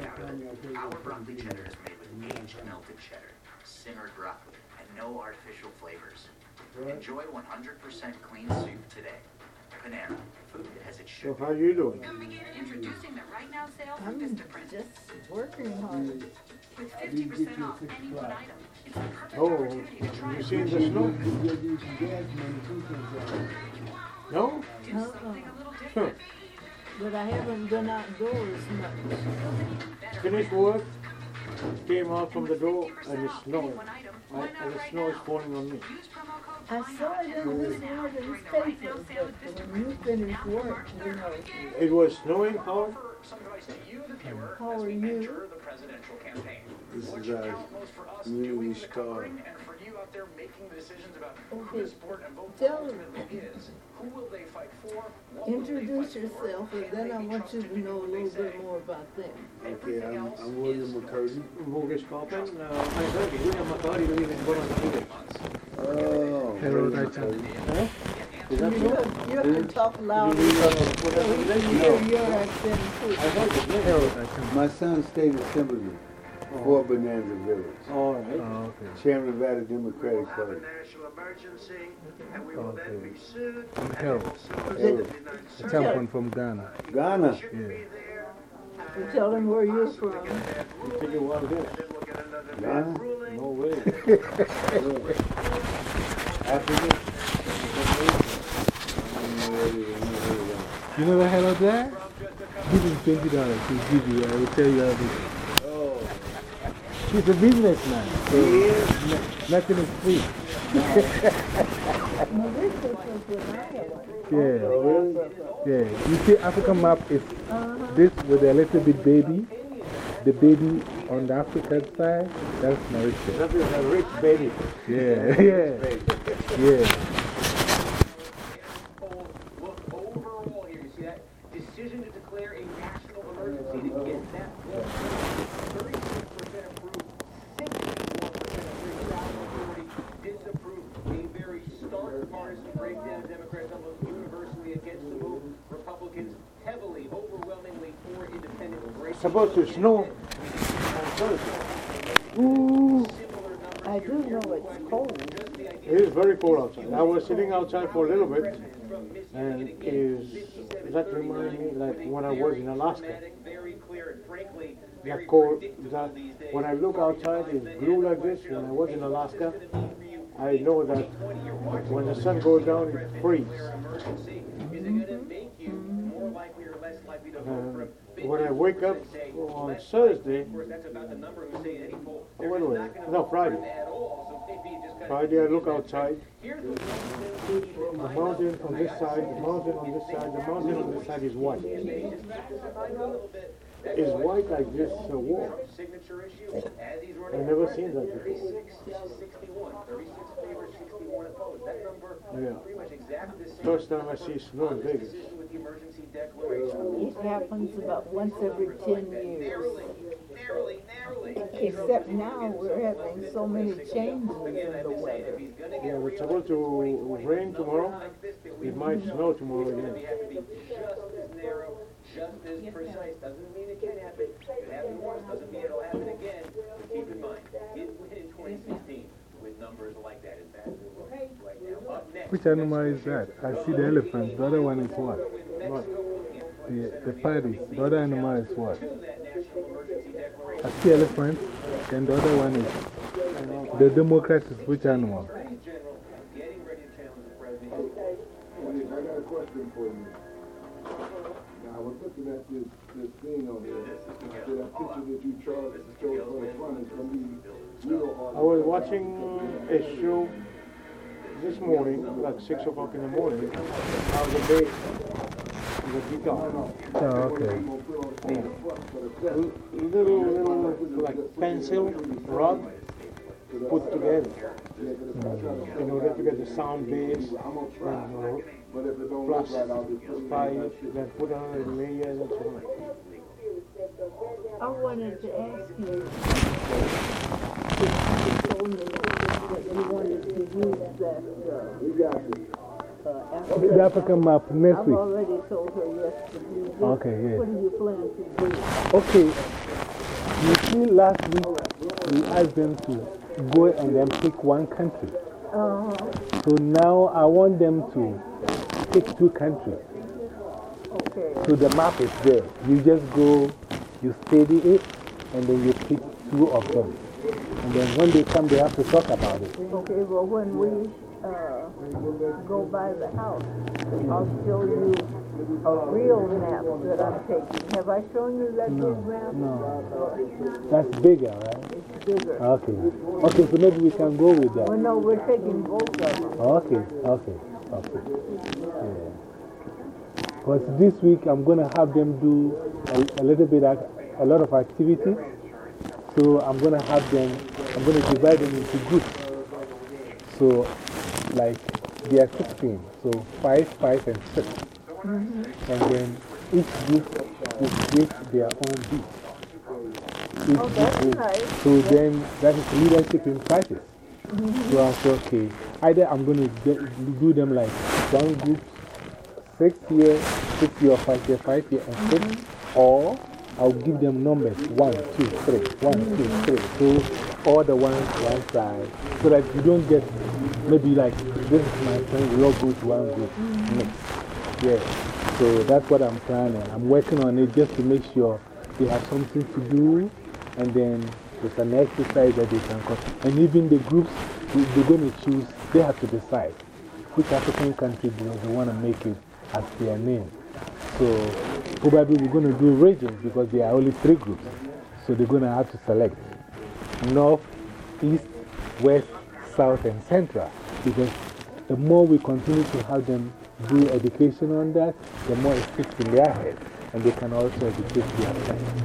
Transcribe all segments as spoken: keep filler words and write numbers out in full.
Our broccoli cheddar is made with aged melted cheddar, simmered broccoli, and no artificial flavors. Enjoy one hundred percent clean soup today. Panera, food as it should. So how you doing? Introducing the Right Now sale from I'm Vistaprint. just working hard. With fifty percent off any one item. It's the perfect Oh, opportunity to try you it. seen the snow? No? Do something a little different. But I haven't been outdoors much. Finished work, came out from the door and it's snowing. One item. I, Why and not the right snow is now? falling on me. Use promo code I saw it in this morning's paper, but when you finish work, you know. It was snowing, how? Some advice to you, the viewer, How as are we you? enter the presidential campaign. This What is should our count most for us community doing the star. covering, and for you out there making the decisions about who Okay. to support and vote for Tell- ultimately is. Who will they fight for? What will they Introduce fight for? yourself, and Can then they I be want you trusted to do know a what they little bit say? more about them. Okay, Everything I'm, else I'm William is McCurdy. Mortgage Coppin. Uh, I heard William McCarty lives in Buenos Aires. Oh, Hello, William Dr. McCurdy. Huh? Is that You so? have, you have to talk louder You so live in Buenos Aires? we hear your accent too. I heard it, yeah. Hello, Dr. My son stayed assemblyman for Bonanza Village. All right. Oh, okay. Chairman of Nevada Democratic Party. national emergency, and we will Okay. then be sued. I'm and Harold. it will see us Harold. in the United A States. champion from Ghana. Ghana. Should Yeah. be there, You tell them where you're possibly from. get a bad You ruling, take a while there. and then we'll get another Ghana? bad ruling. No way. African. You never heard of that? Give him twenty dollars. He'll give you. I will tell you everything. Oh, He's a businessman, so no- nothing is free. Melissa was in Iowa. Yeah. Yeah. You see, African map is this with a little bit baby. The baby on the African side, that's Mauritius. That is a rich baby. Yeah, yeah, yeah. Look overall here. You see that decision to declare a national emergency to get that vote. thirty-six percent approved, sixty-four percent approved, majority disapproved. A very stark partisan breakdown. Democrats almost universally against the move. Republicans heavily, overwhelmingly for independent. It's supposed to snow on Thursday. Ooh, I do know it's cold. It is very cold outside. I was sitting outside for a little bit, and is that reminds me like when I was in Alaska. Very clear and frankly, That cold, that when I look outside, it's blue like this. When I was in Alaska, I know that when the sun goes down, it freezes. emergency. Is it going to make you more likely or less likely to vote for a big When I wake up on Thursday, Of course, that's about the number who say in any poll. oh, wait a minute, no, Friday. At all, so maybe it just kind of Friday I look outside, here's the one thing the mountain on this side, the mountain on this side, the mountain on this side is white. It's white like this uh, wall. signature issue as he's running. I've never seen that before. thirty-six, sixty-one, thirty-six favors, sixty-one opposed. That number Yeah. pretty much exactly the same. First time I see snow in Vegas. Decision with the emergency declaration. It happens about once every ten years. Narrowly, narrowly, narrowly. Except now we're having so many changes Again, in I've the been saying, if weather. he's gonna get Yeah, it's supposed to rain tomorrow. It might snow tomorrow You again. have to be just as narrow, just as precise. Doesn't mean it can't happen. It happened once, doesn't mean it'll happen again. But keep in mind, it went in twenty sixteen with numbers like that as bad as it looks right now. Up next, Which animal is that? I see the elephant. The other one is what? What? The, the party. The other animal is what? that national emergency declaration. I see elephant, and the other one is the Democrats is which animal? Attorney General getting ready to challenge the president. I got a question for you. Now, I was looking at this, this thing on here. That picture that you charged, showed for the front is going to be real hard. I was watching a show this morning, like six o'clock in the morning, how the bass, the guitar, Oh, okay. little, little, like pencil rod put together in order to get the sound bass and But if it don't plus look right, I'll just put it spice, then put on a layer and so on. I wanted to ask you, you told me that you wanted to use that, You got it. uh, uh, African. The African map next I've week. already told her yes to do this. Okay, yeah. What do you plan to do? Okay, You see, last week we asked them to go and then pick one country. Uh-huh. So now I want them to pick two countries. Okay. So the map is there. You just go, you study it, and then you pick two of them. And then when they come, they have to talk about it. Okay, well, when we uh, go by the house, I'll show you a real map that I'm taking. Have I shown you that No, big map? no. That's bigger, right? It's bigger. Okay. Okay, so maybe we can go with that. Well, no, we're taking both of them. Okay, okay, okay. Yeah. Because this week I'm going to have them do a, a little bit, of, a lot of activities. So I'm going to have them, I'm going to divide them into groups. So, like, they are sixteen. So, five, five, and six. Mm-hmm. And then each group will create their own beat. Each Oh, that's group will- nice. So then that is leadership in practice. Mm-hmm. So I said, okay, either I'm going to do them like one group, six here, six here, or five here, five here, and six, Mm-hmm. or I'll give them numbers one, two, three, one, two, three. So all the ones one side, so that you don't get maybe like this is my friend, we all go to one group mix. Yeah, so that's what I'm planning. I'm working on it just to make sure they have something to do, and then there's an exercise that they can come. And even the groups, they- they're going to choose, they have to decide which African country they, they want to make it as their name. So probably we're going to do regions because there are only three groups. So they're going to have to select North, East, West, South, and Central. Because the more we continue to have them do education on that, the more it sticks in their head. And they can also educate their friends.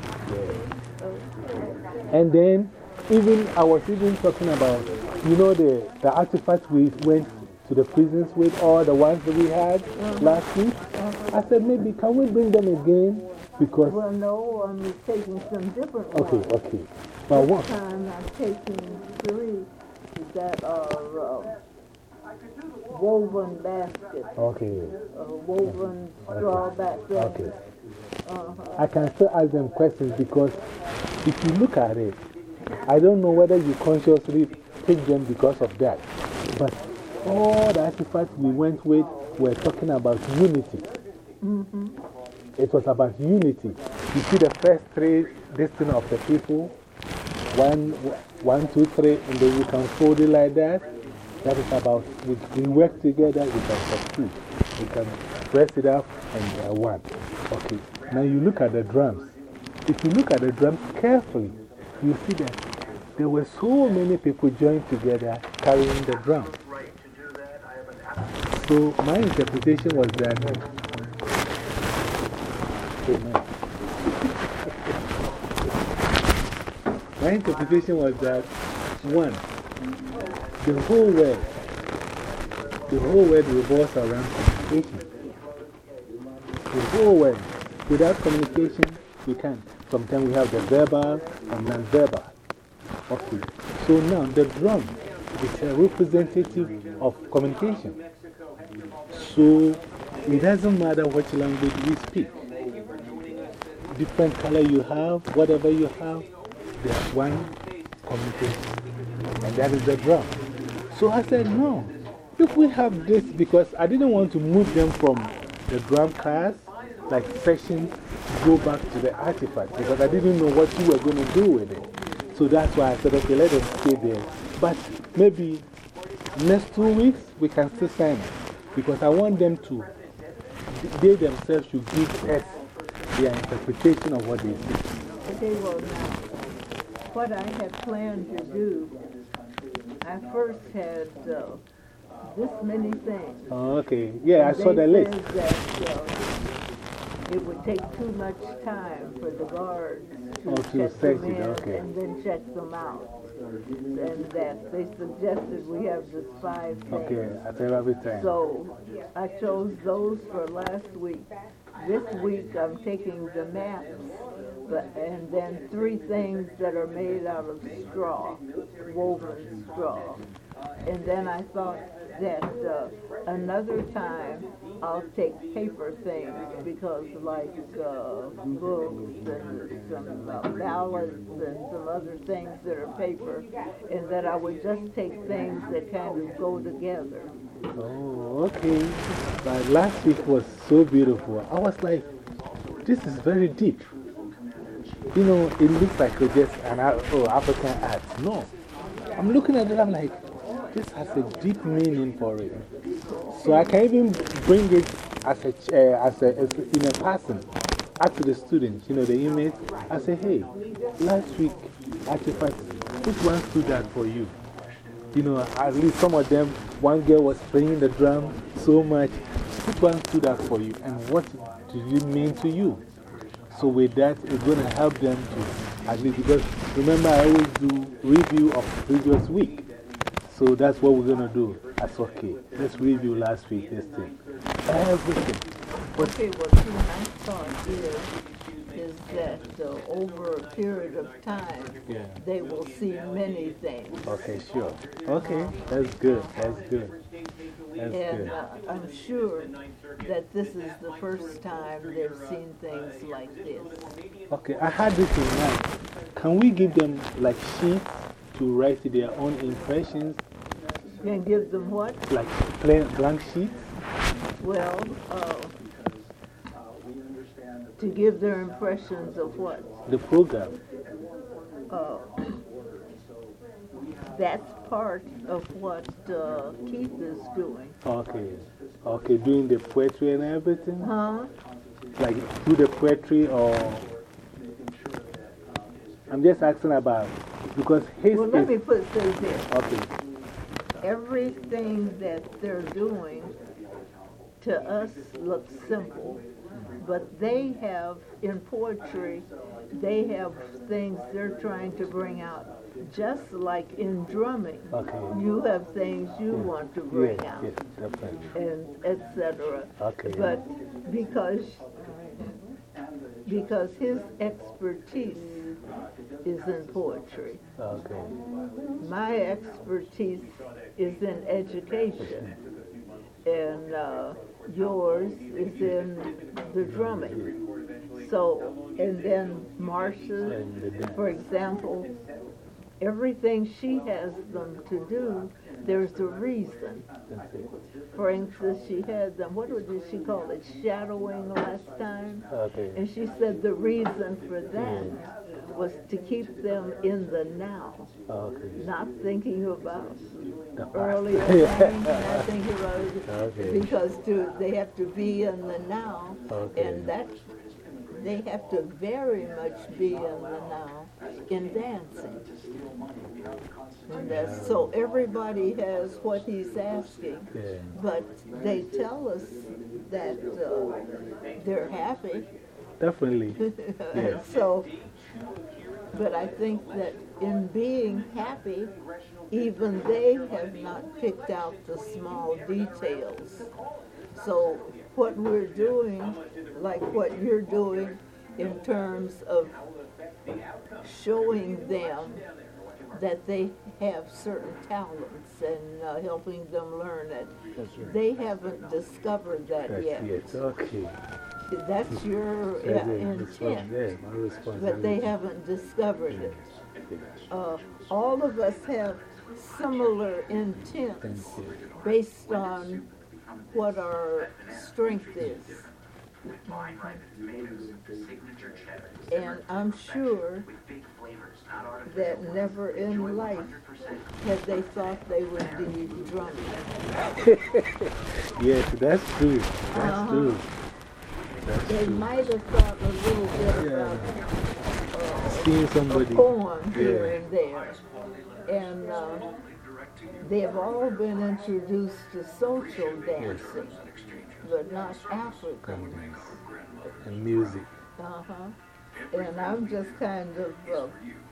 Yeah. And then, even, I was even talking about, you know, the, the artifacts we went to the prisons with, all the ones that we had last week. I said, maybe can we bring them again? Because, Well, no, I'm taking some different okay, ones. okay. But This what? time I'm taking three that are uh, woven baskets, Okay, uh, woven straw baskets. okay. Uh-huh. I can still ask them questions because if you look at it, I don't know whether you consciously pick them because of that. But all the artifacts we went with were talking about unity. Mm-hmm. It was about unity. You see the first three destiny of the people, one, one, two, three, and then you can fold it like that. That is about, we, we work together, we can succeed. We can press it up and they are one. Okay, now you look at the drums. If you look at the drums carefully, you see that there were so many people joined together carrying the drum. So my interpretation was that, Amen. My interpretation was that, one, the whole world, the whole world revolves around communication. The whole world. Without communication, we can't. Sometimes we have the verbal and non-verbal. Okay. So now the drum is a representative of communication. So it doesn't matter which language we speak. Different color you have, whatever you have, there's one communication. And that is the drum. So I said, no. If we have this, because I didn't want to move them from the drum class, like section, go back to the artifact, because I didn't know what you were going to do with it. So that's why I said, okay, let them stay there. But maybe next two weeks, we can still sign it. Because I want them to, they themselves should give us their interpretation of what they see. Okay, well, now, what I had planned to do, I first had uh, this many things. Oh, okay. Yeah, I And saw they the list. said that uh, it would take too much time for the guards to Oh, to check search them it, in okay. and then check them out. And that they suggested we have the five things. Okay, I said every time. So I chose those for last week. This week I'm taking the maps, but, and then three things that are made out of straw, woven straw. And then I thought that uh, another time I'll take paper things because like uh, books and some uh, ballads and some other things that are paper, and that I would just take things that kind of go together. Oh, okay. But last week was so beautiful. I was like, this is very deep. You know, it looks like it's just an oh, African art. No. I'm looking at it, I'm like, this has a deep meaning for it. So I can even bring it as a, uh, as a, as in a person up to the students, you know, the image. I say, hey, last week, artifacts, which one stood out for you? You know, at least some of them, one girl was playing the drum so much. Which one stood out for you? And what did it mean to you? So with that, it's going to help them to, at least, because remember, I always do review of previous week. So that's what we're going to do. That's okay. Let's review last week, this thing. Everything. But Okay, well, see, my thought is, is that uh, over a period of time, yeah. they will see many things. Okay, sure. Okay, that's good. That's good. That's And good. uh, I'm sure that this is the first time they've seen things like this. Okay, I had this in mind. Can we give them like sheets to write their own impressions? And give them what? Like plain blank sheets? Well, uh, to give their impressions of what? The program. Uh, that's part of what uh, Keith is doing. Okay. Okay, doing the poetry and everything? Huh? Like do the poetry or. I'm just asking about. Because his. Well, let is, me put this here. okay. Everything that they're doing to us looks simple, but they have, in poetry, they have things they're trying to bring out. Just like in drumming, Okay. you have things you want to bring Yes, out, yes, definitely. and et cetera. Okay. But because, because his expertise is in poetry. Okay. My expertise is in education, and uh, yours is in the drumming. So, and then Marsha's, for example, everything she has them to do, there's a reason. For instance, she had them, what did she call it, shadowing last time? Okay. And she said the reason for that was to keep them in the now, Okay. not thinking about The past. earlier things, not thinking about it, Okay. because to, they have to be in the now, Okay. and that they have to very much be in the now in dancing. And that's, so everybody has what he's asking, Yeah. but they tell us that uh, they're happy. Definitely. Yeah. So, but I think that in being happy, even they have not picked out the small details. So what we're doing, like what you're doing in terms of showing them that they have certain talents and uh, helping them learn it, they haven't discovered that That's yet. it. Okay. That's your That's uh, it. Respons- intent, yeah, my responsibility. but they haven't discovered it. Uh, all of us have similar intents based on what our strength is. Fine ripe tomatoes, signature cheddar. And I'm sure With big flavors, not artificial. that never in life one hundred percent had they thought they would be drumming. Yes, that's true. That's Uh-huh. true. That's They true. might have thought a little bit about Seeing a somebody. poem here Yeah. and there. And uh, they have all been introduced to social dancing, but not African. And music. Uh-huh. And I'm just kind of uh,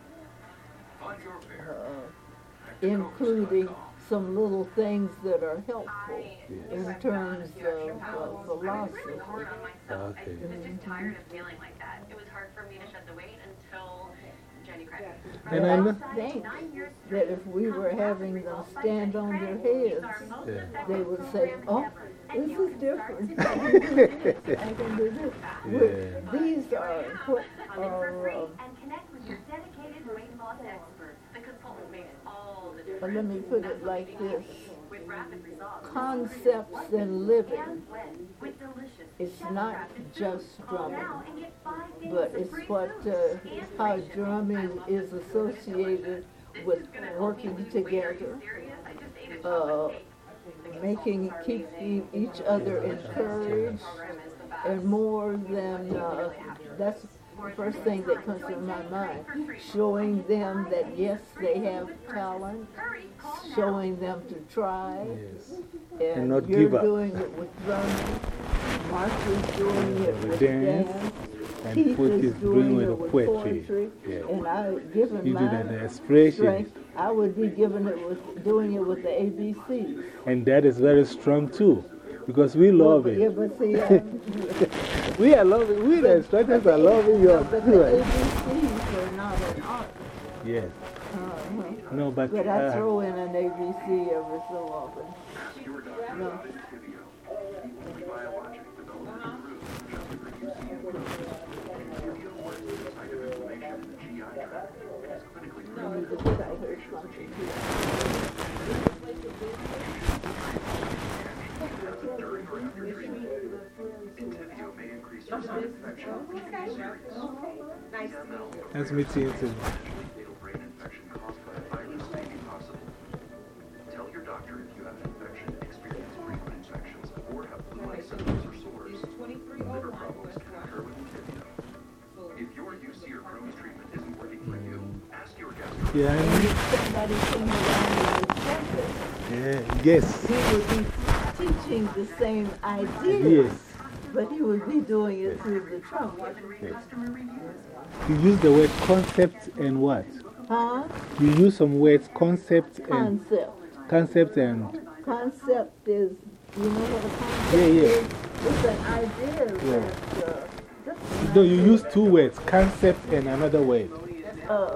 uh, including some little things that are helpful in terms of uh, philosophy. hard on myself. Okay. I was just tired of feeling like that. It was hard for me to shed the weight until And I know. I think that if we were having them stand on their heads, Yeah. they would say, oh, this is different. I can do this. I can do this. Yeah. These are what are, um, And connect with your dedicated weight loss experts. The consultant makes all the well, difference. let me put it like this, With rapid results. concepts in living. And when, with delicious It's chef not crafted just foods. Call drumming, now and get five days but of it's free what, foods. uh, how drumming is associated with working together, uh, making, keeping each other encouraged, and more than, uh, that's the first thing that comes to my mind. Showing them that yes, they have talent, showing them to try, Yes. and, And not you're give up. doing it with drumming, Mark is doing it with with dance, dance, and Keith Put is is doing doing with it the with poetry. poetry, Yeah. and I, given You do my that, the expression. strength, I would be giving it with, doing it with the A B Cs. And that is very strong too. Because we love Yeah, it. but see, um, We are loving, we the instructors are loving your. but the A B Cs are not an art. Yes. Uh-huh. No, but. But I uh, throw in an A B C every so often. No. I need to cite her something here. That's me too. too. Tell your doctor if you have an infection, experience frequent infections, or have flu-like symptoms or sores. Liver problems can occur with Entyvio. If your U C or Crohn's treatment isn't working for you, ask your gastroenterologist. Yeah, I mean, Somebody came around and said this. yeah, yes. He would be teaching the same idea, Yes. but he would be doing it through the trumpet. You use the word concept and what? Huh? You use some words, concept and. Concept. Concept and. Concept is, you know what a concept Yeah, yeah. is? It's an idea that, uh, that's No, you use two words, concept and another word. uh,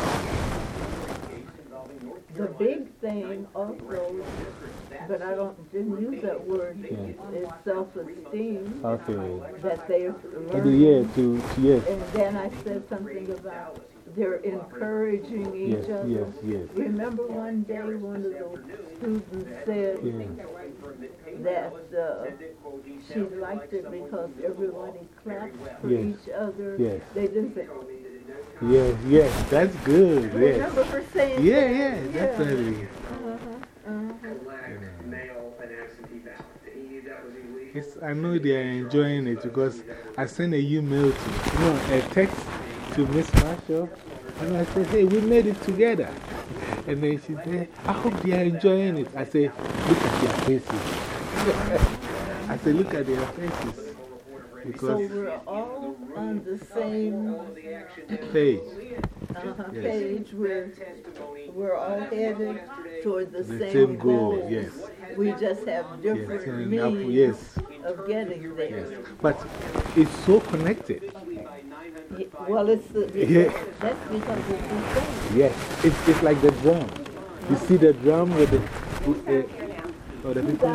the big thing also, but I don't, didn't use that word, is self-esteem, Okay. that they're And yeah, learning. to, to yes. And then I said something about they're encouraging each Yes, other. yes, yes. Remember one day one of those students said Yeah. that uh, she liked it because everybody clapped for Yes. each other. Yes. They didn't say, Yes, yes, that's good. Yes. remember her saying Yeah, that? yeah, definitely. Uh-huh, uh-huh. Male and absentee ballot. He- that was illegal. It's, I know they are enjoying it because I sent a email to, you know, a text to Miss Marshall. And I said, hey, we made it together. And then she said, I hope they are enjoying it. I said, look at their faces. I said, look at their faces. So Because we're all on the same page. uh-huh, Yes. page. We're, we're all headed toward the, The same, same goal, goal. yes. We just have Yes, different and up- means yes, of getting there. yes. But it's so connected. Ye- Well, it's the, Yeah. that's because it's the same. Yes, it's, it's like the drum. You see the drum with the, with the, oh, the people.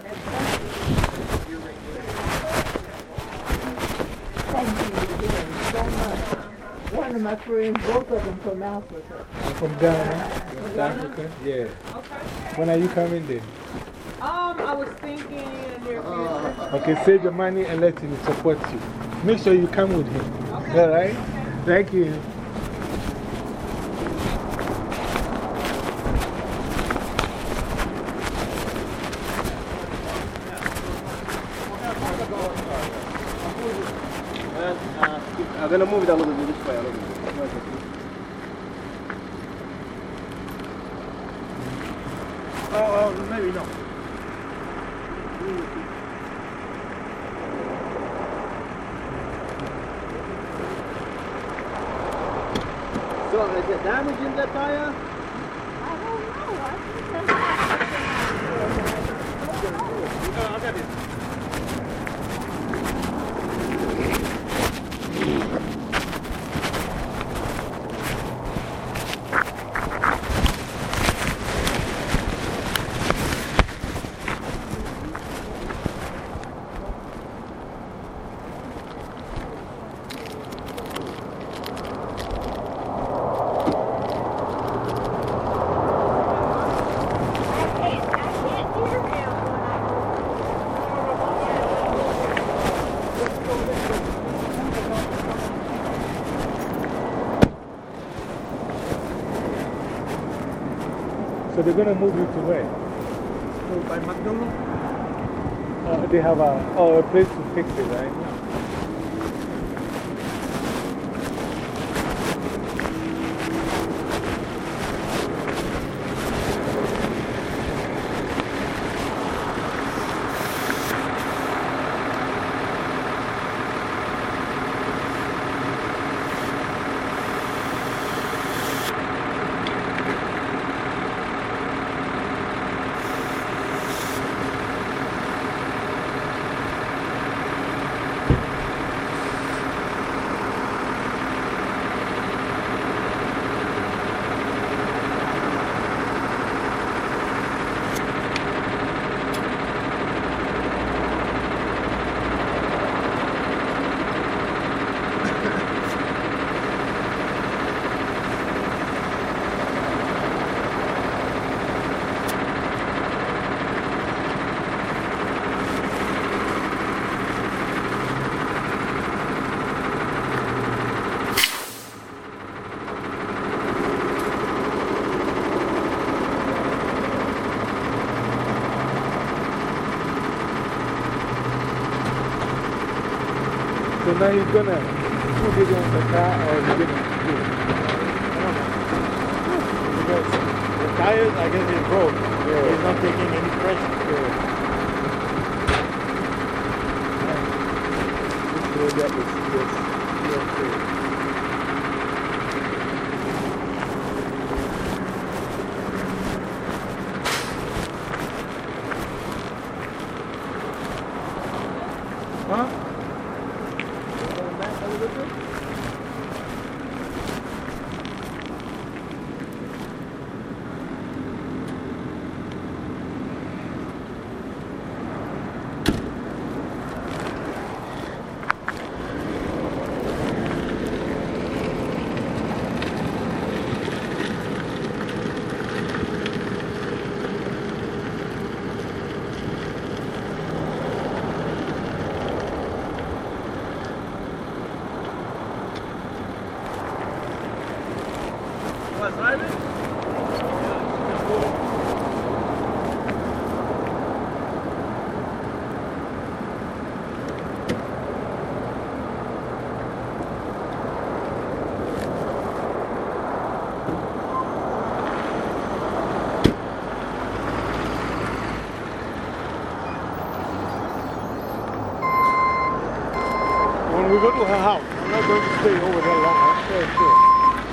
Thank you again so much. One of my friends, both of them from Africa. From Ghana, West Africa. Yeah. When are you coming then? Um, I was thinking in the near future. Okay, save the money and let him support you. Make sure you come with him. All right? Thank you. I'm going to move it a little bit this way. A little bit. Oh, oh, maybe no. So, is there damage in the tire? I don't know. I think that's No, I got it. So they're going to move you to where? So by McDonald's? Uh, they have a, oh, a place to fix it, right? So now he's gonna put it on the car or he's gonna do it? I don't know. Because the tires, I guess, is broke. Yeah. He's not taking any pressure. Yeah. This road that is just, just, uh, huh? What's driving? When we go to her house, I'm not going to stay over there long. Huh? Sure, sure.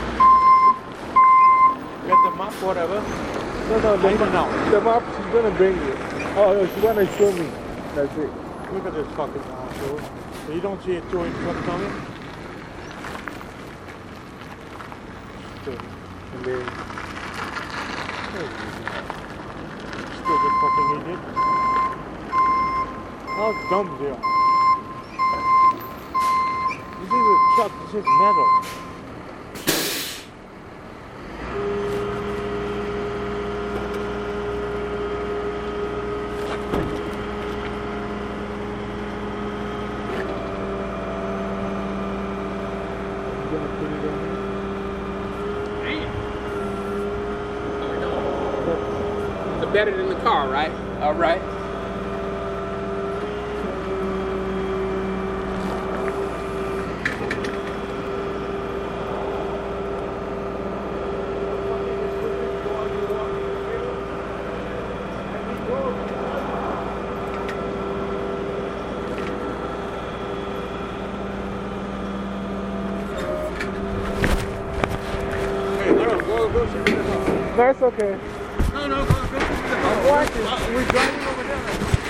Get the map, whatever. No, no, the, I don't map, know. the map, she's gonna bring it. Oh, no, she's gonna show me. That's it. Look at this fucking asshole. So you don't see it two in front coming? And then, Stupid fucking idiot. How dumb they are. This is a truck, this is metal. you're gonna put it on here. The better than the car, right? All right. No, it's okay. No, no, go, go to the car. I'm watching. We're driving over there.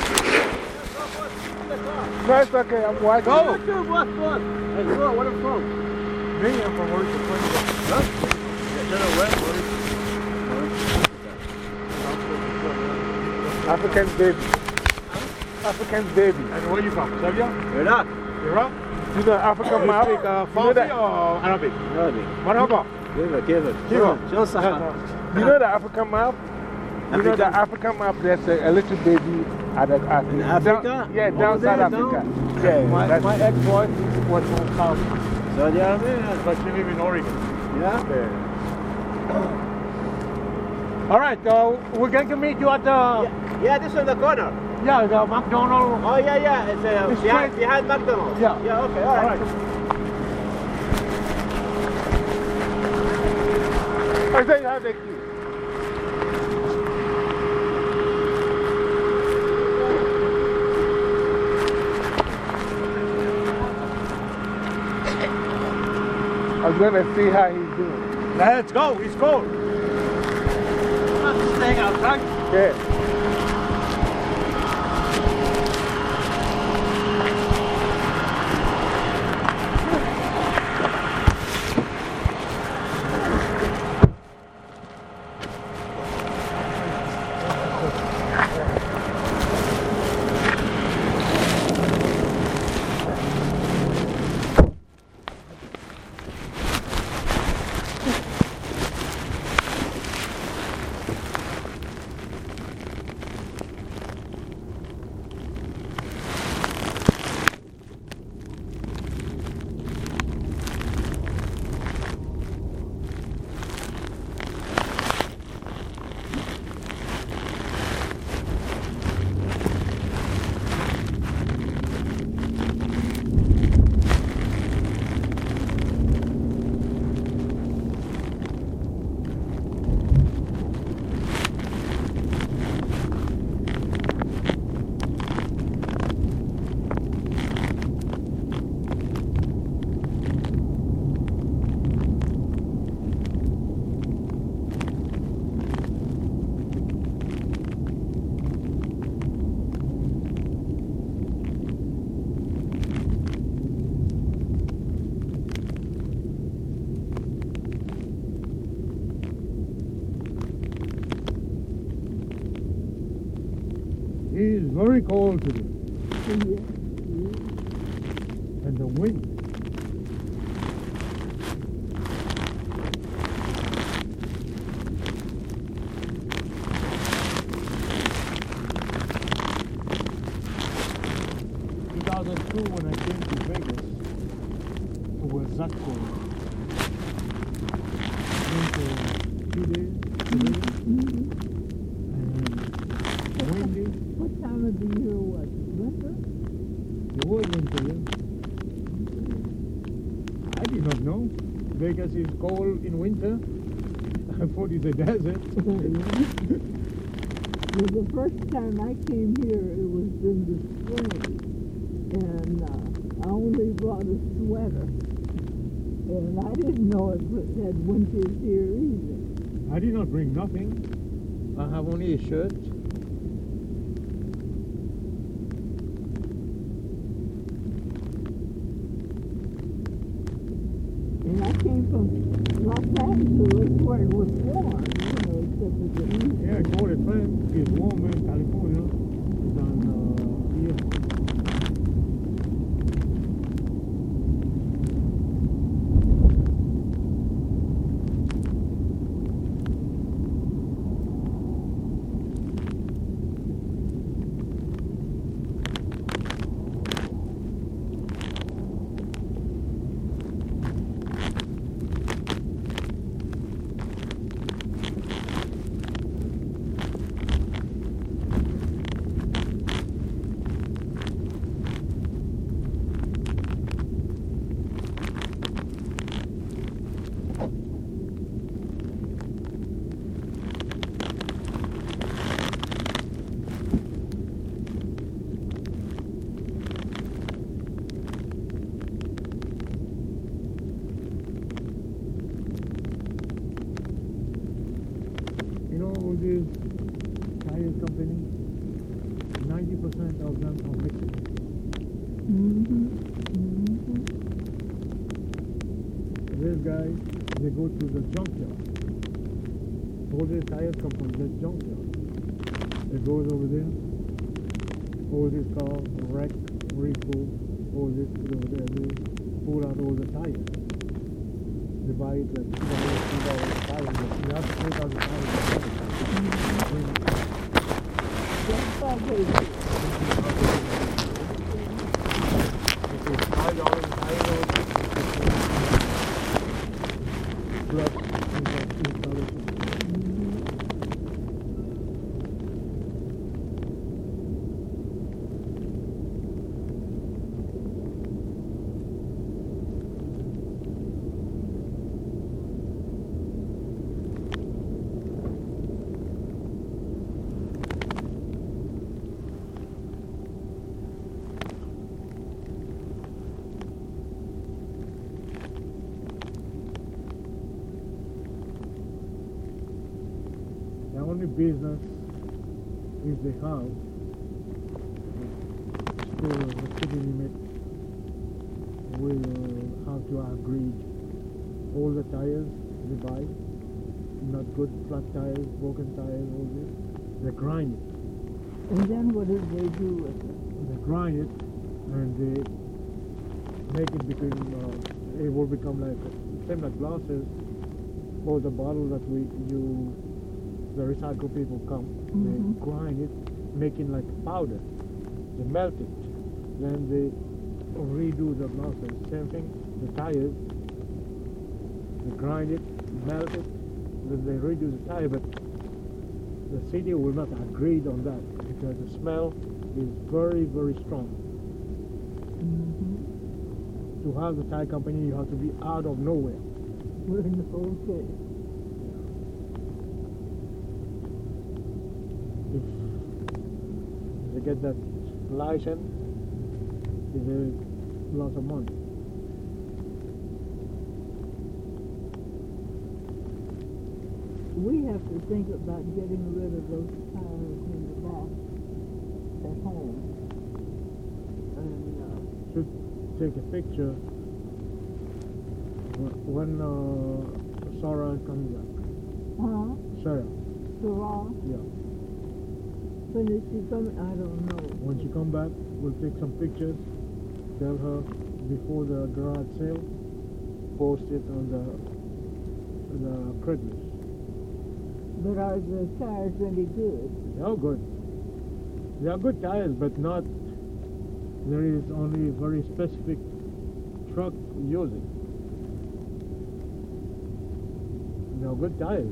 No, it's okay. I'm watching. Go! What, what, what? Hey, bro, where are you from? Me, I'm from work to Huh? Yeah, no, where? Where? African baby. African baby. And where are you from? Serbia? Iraq. Iraq? You know African You map? speak uh, You know that- Farsi or Arabic? Arabic. Marhaba. Give it, give it. Kiva. Show Sahara. You know the African map? You know the African- African map, there's a, a little baby at the, at, In down- Africa? yeah, Over down there, South down? Africa. Yeah, My, that's, my ex-wife was from South, Saudi Arabia? but she lives in Oregon. Yeah? yeah. All right, uh, we're going to meet you at the... Yeah, yeah, this is the corner. Yeah, the McDonald's. Oh, yeah, yeah. It's, uh, It's behind, straight. behind McDonald's. Yeah. Yeah, okay, all All right. right. I think I have the key. I was gonna see how he's doing. Let's go. He's cold. Not staying outside. Yeah. It is very cold today. And the wind. two thousand two, when I came to Vegas, it was that cold. Went for two days, three days, and windy. What time of the year was it? Winter? It was winter, yeah. I did not know. Vegas is cold in winter. I thought it's a desert. Well, the first time I came here, it was in the spring, and uh, I only brought a sweater, and I didn't know it was- had winters here either. I did not bring nothing. I have only a shirt. And I came from Los Angeles where it was warm, you know, except for the east. Yeah, cold at times. It's warm in California than uh, here. You know, all these tire companies, ninety percent of them are Mexican. Mm-hmm. Mm-hmm. These guys, they go to the junkyard. All these tire companies, the junkyard. It goes over there. All these cars, wreck, repo, all this put over there. They pull out all the tires. They buy it like two dollars, three dollars a tire. You have to take out the tires. That's all they do. It is five dollars a tire. Plus installation. only business if they have still the city limit will have to agree all the tires they buy, not good flat tires, broken tires, all this, they grind it. And then what do they do with it? They grind it and they make it between, uh, it will become like, same like glasses, or the bottle that we use, the recycle people come, Mm-hmm. they grind it, making like powder. They melt it. Then they redo the glasses. Same thing, the tires, they grind it, melt it, then they redo the tire, but the city will not agree on that because the smell is very, very strong. Mm-hmm. To have the tire company, you have to be out of nowhere. We're in the whole city. If they get that license, it's a lot of money. We have to think about getting rid of those tires in the back at home. And, uh, Should take a picture wh- when uh, Sarah comes back. huh? Sarah, Sarah? yeah. When is she coming? I don't know. When she come back, we'll take some pictures. Tell her before the garage sale, post it on the the Craigslist. But are the tires any good? They are good. They are good tires, but not. There is only very specific truck using. They are good tires.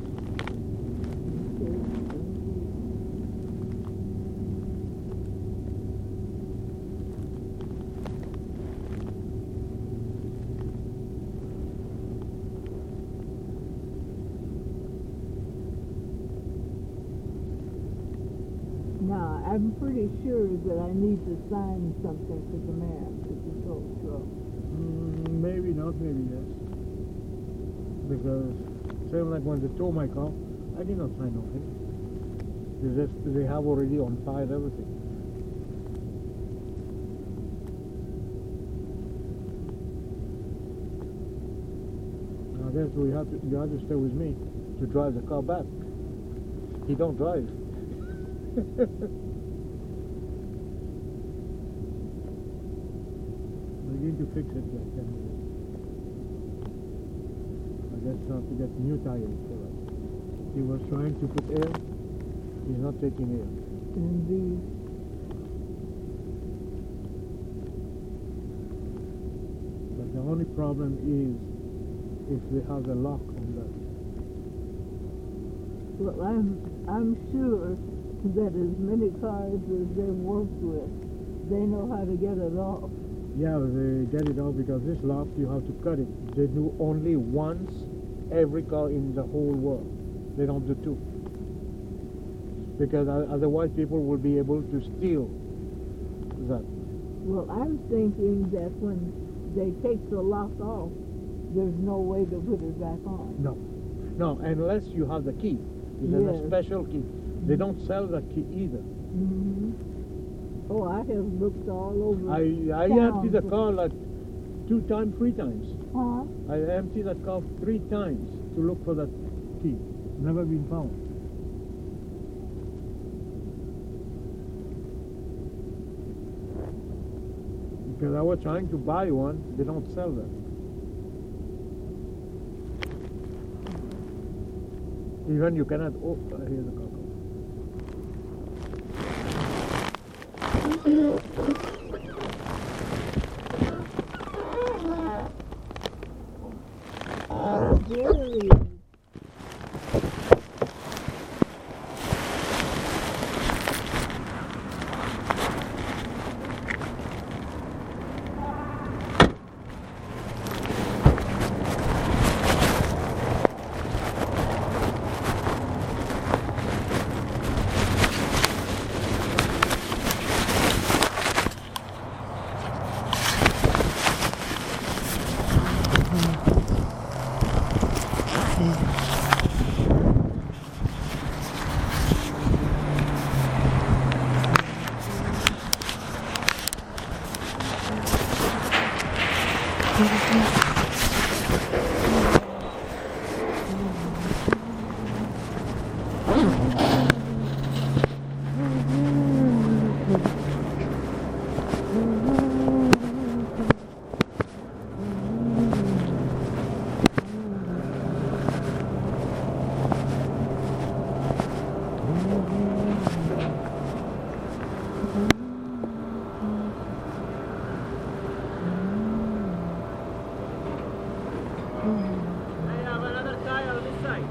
Now, I'm pretty sure that I need to sign something for the man to the tow truck. Mm, maybe not, maybe yes. Because same like when they tow my car, I did not sign nothing. They just they have already on file everything. I guess we have to you have to stay with me to drive the car back. He don't drive. We need to fix it like ten minutes. I guess we have to get new tires for us. He was trying to put air, he's not taking air. And these, But the only problem is if they have the lock on that. well, I'm, I'm sure that as many cars as they worked with, they know how to get it off. Yeah, they get it off because this lock you have to cut it. They do only once every car in the whole world. They don't do two. Because o- otherwise people will be able to steal that. Well, I'm thinking that when they take the lock off, there's no way to put it back on. No. No, unless you have the key. It's a Yes. special key. They don't sell the key either. Mm-hmm. Oh, I have looked all over. I I town emptied the for- car like two times, three times. Huh? I emptied that car three times to look for that key. Never been found. Because I was trying to buy one, they don't sell them. Even you cannot. Oh, uh, here's the car. Very. I have another tire on this side.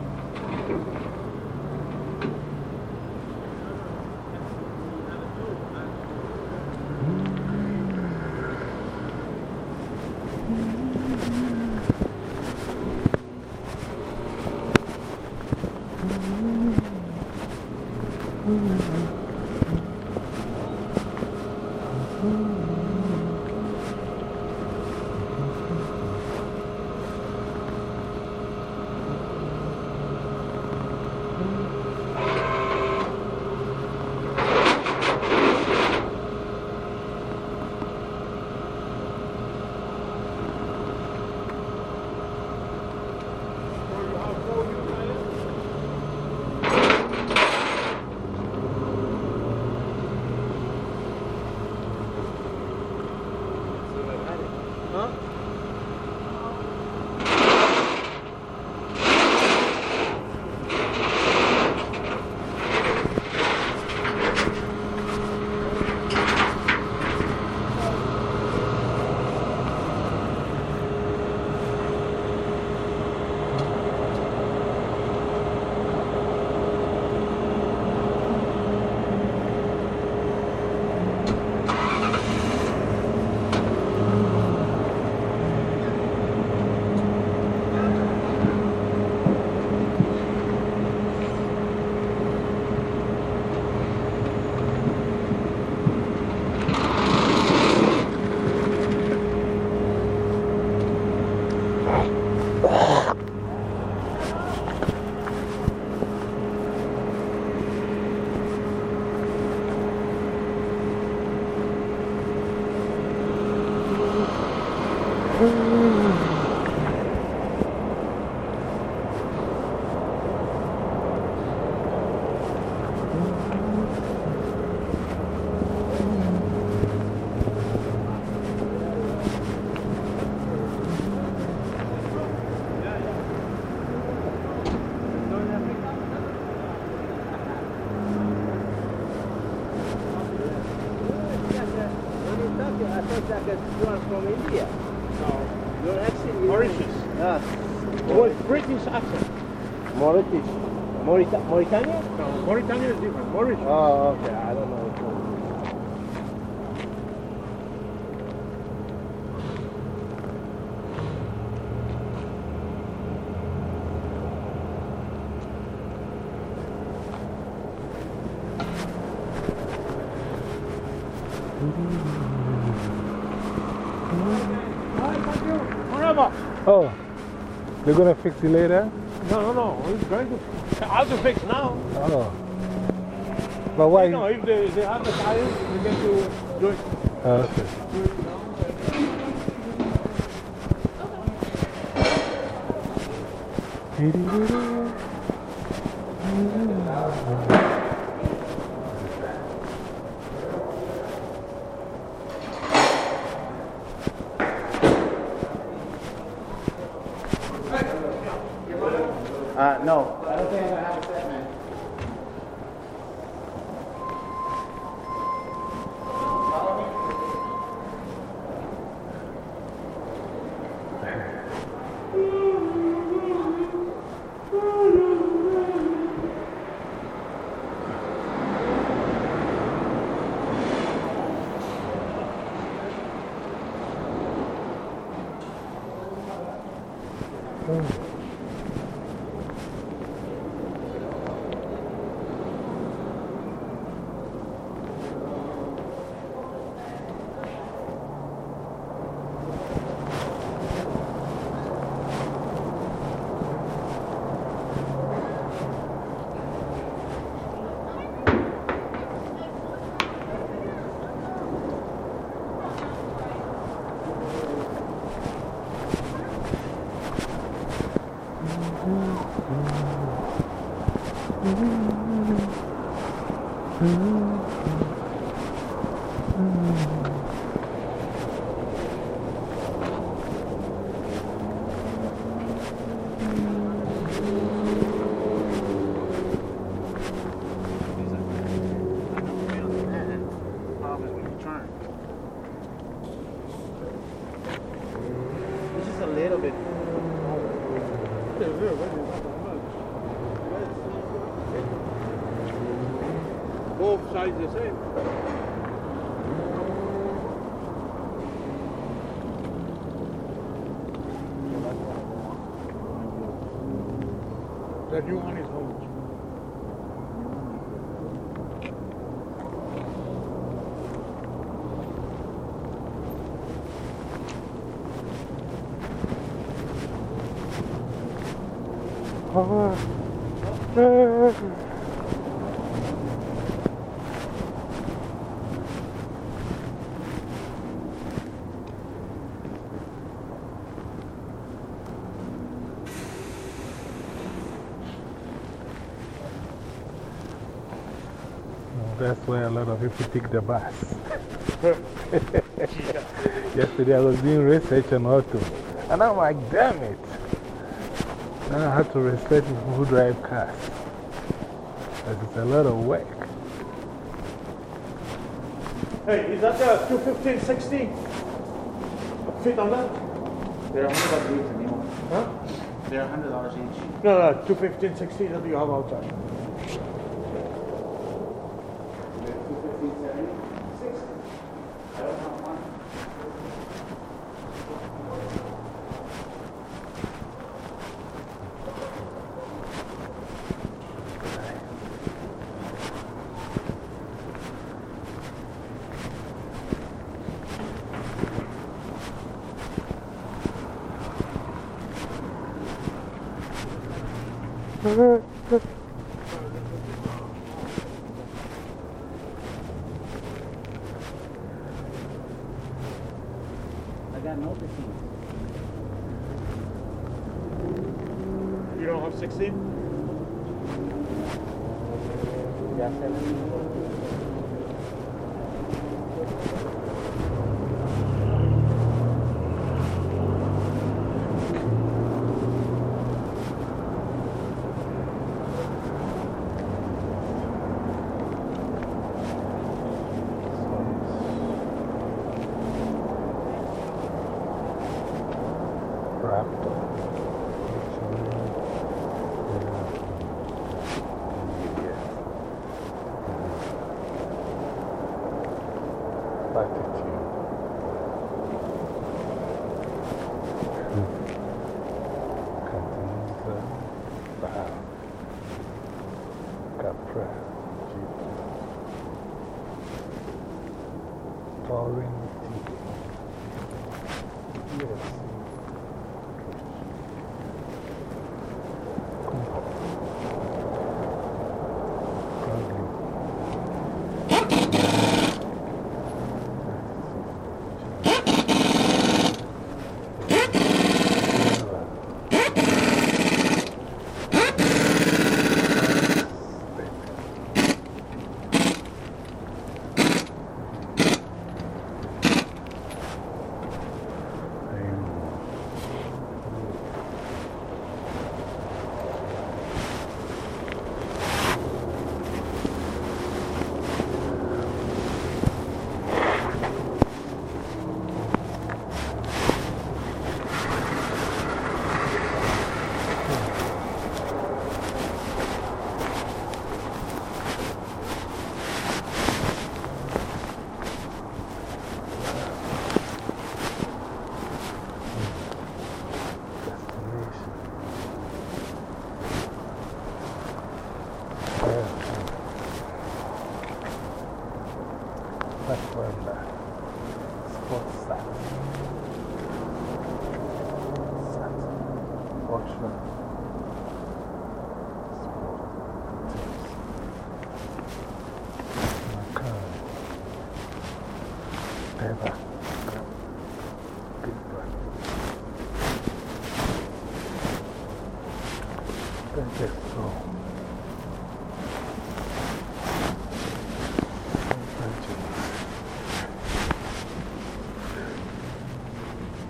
I thought that you are from India. No. Your accent is Mauritius. Ah. What British accent? Mauritius. Maurita Mauritania? No, Mauritania is different. Mauritius. Oh, okay. I don't know. Forever. Oh, they're going to fix it later? No, no, no. It's going to. I have to fix now. Oh. But why? No, if they, they have the tires, they get to do it. Oh, okay. Uh, no. I don't think I'm going to have a set, man. It's just a little bit. Both sides the same. The new one is how much? That's where a lot of people take the bus. Yesterday I was doing research on auto, and I'm like, damn it. Now I have to respect people who drive cars. Because it's a lot of work. Hey, is that the two fifteen sixty? Fit on that? They're a hundred bucks each, anymore. Huh? They're a hundred dollars each. No, no, two fifteen sixty that you have outside. two fifteen seventy? sixty. I don't have one. I got no fifteen. You don't have sixteen? Yeah, seventeen.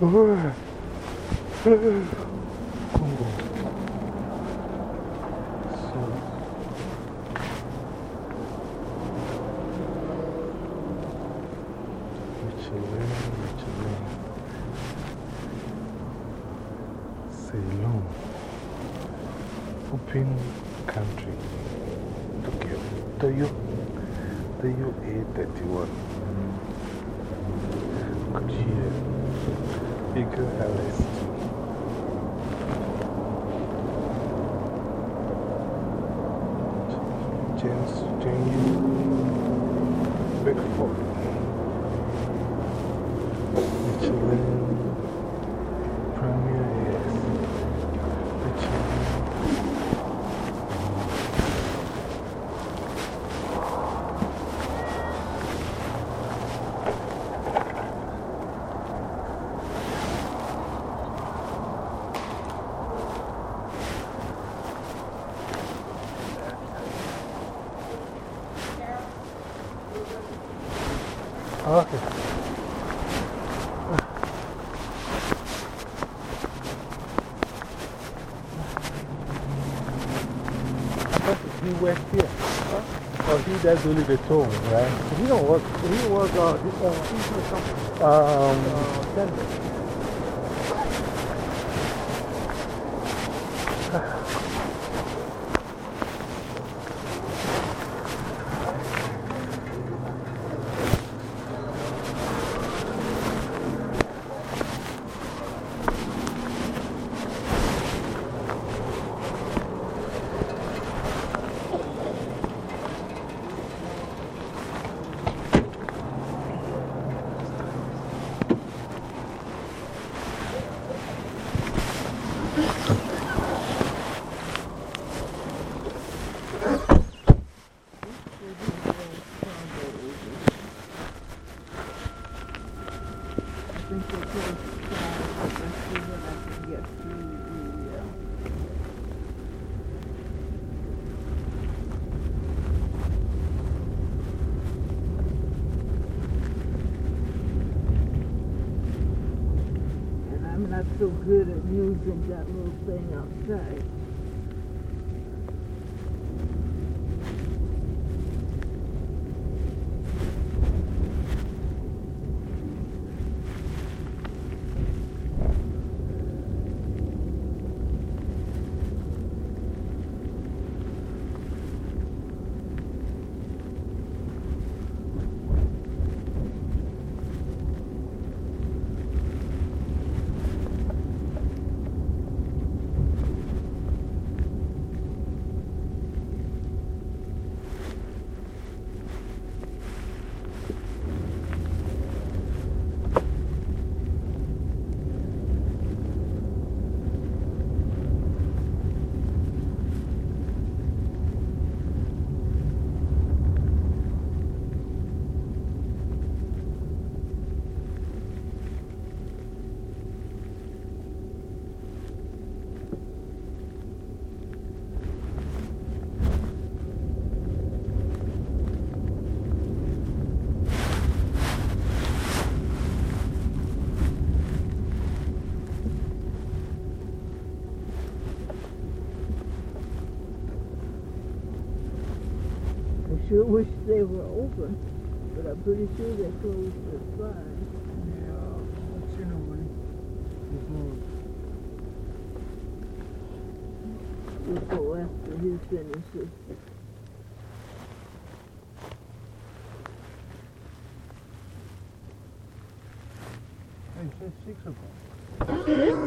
Oh. So, Michelin, Michelin, Ceylon, open country, Tokyo, the U, the U A thirty-one, Goodyear, Eagle L S two. James, James, Beckford, Michelin, Premier S, Michelin. Okay. He works here. Huh? Oh, he does only the tone, right? He don't work, he work, uh, he, uh, he's with something. Um, Uh, Denver. I'm not so good at using that little thing outside. I sure wish they were open, but I'm pretty sure they closed at five. Yeah, let's see nobody. Before. We'll go after he finishes. Hey, it says six o'clock.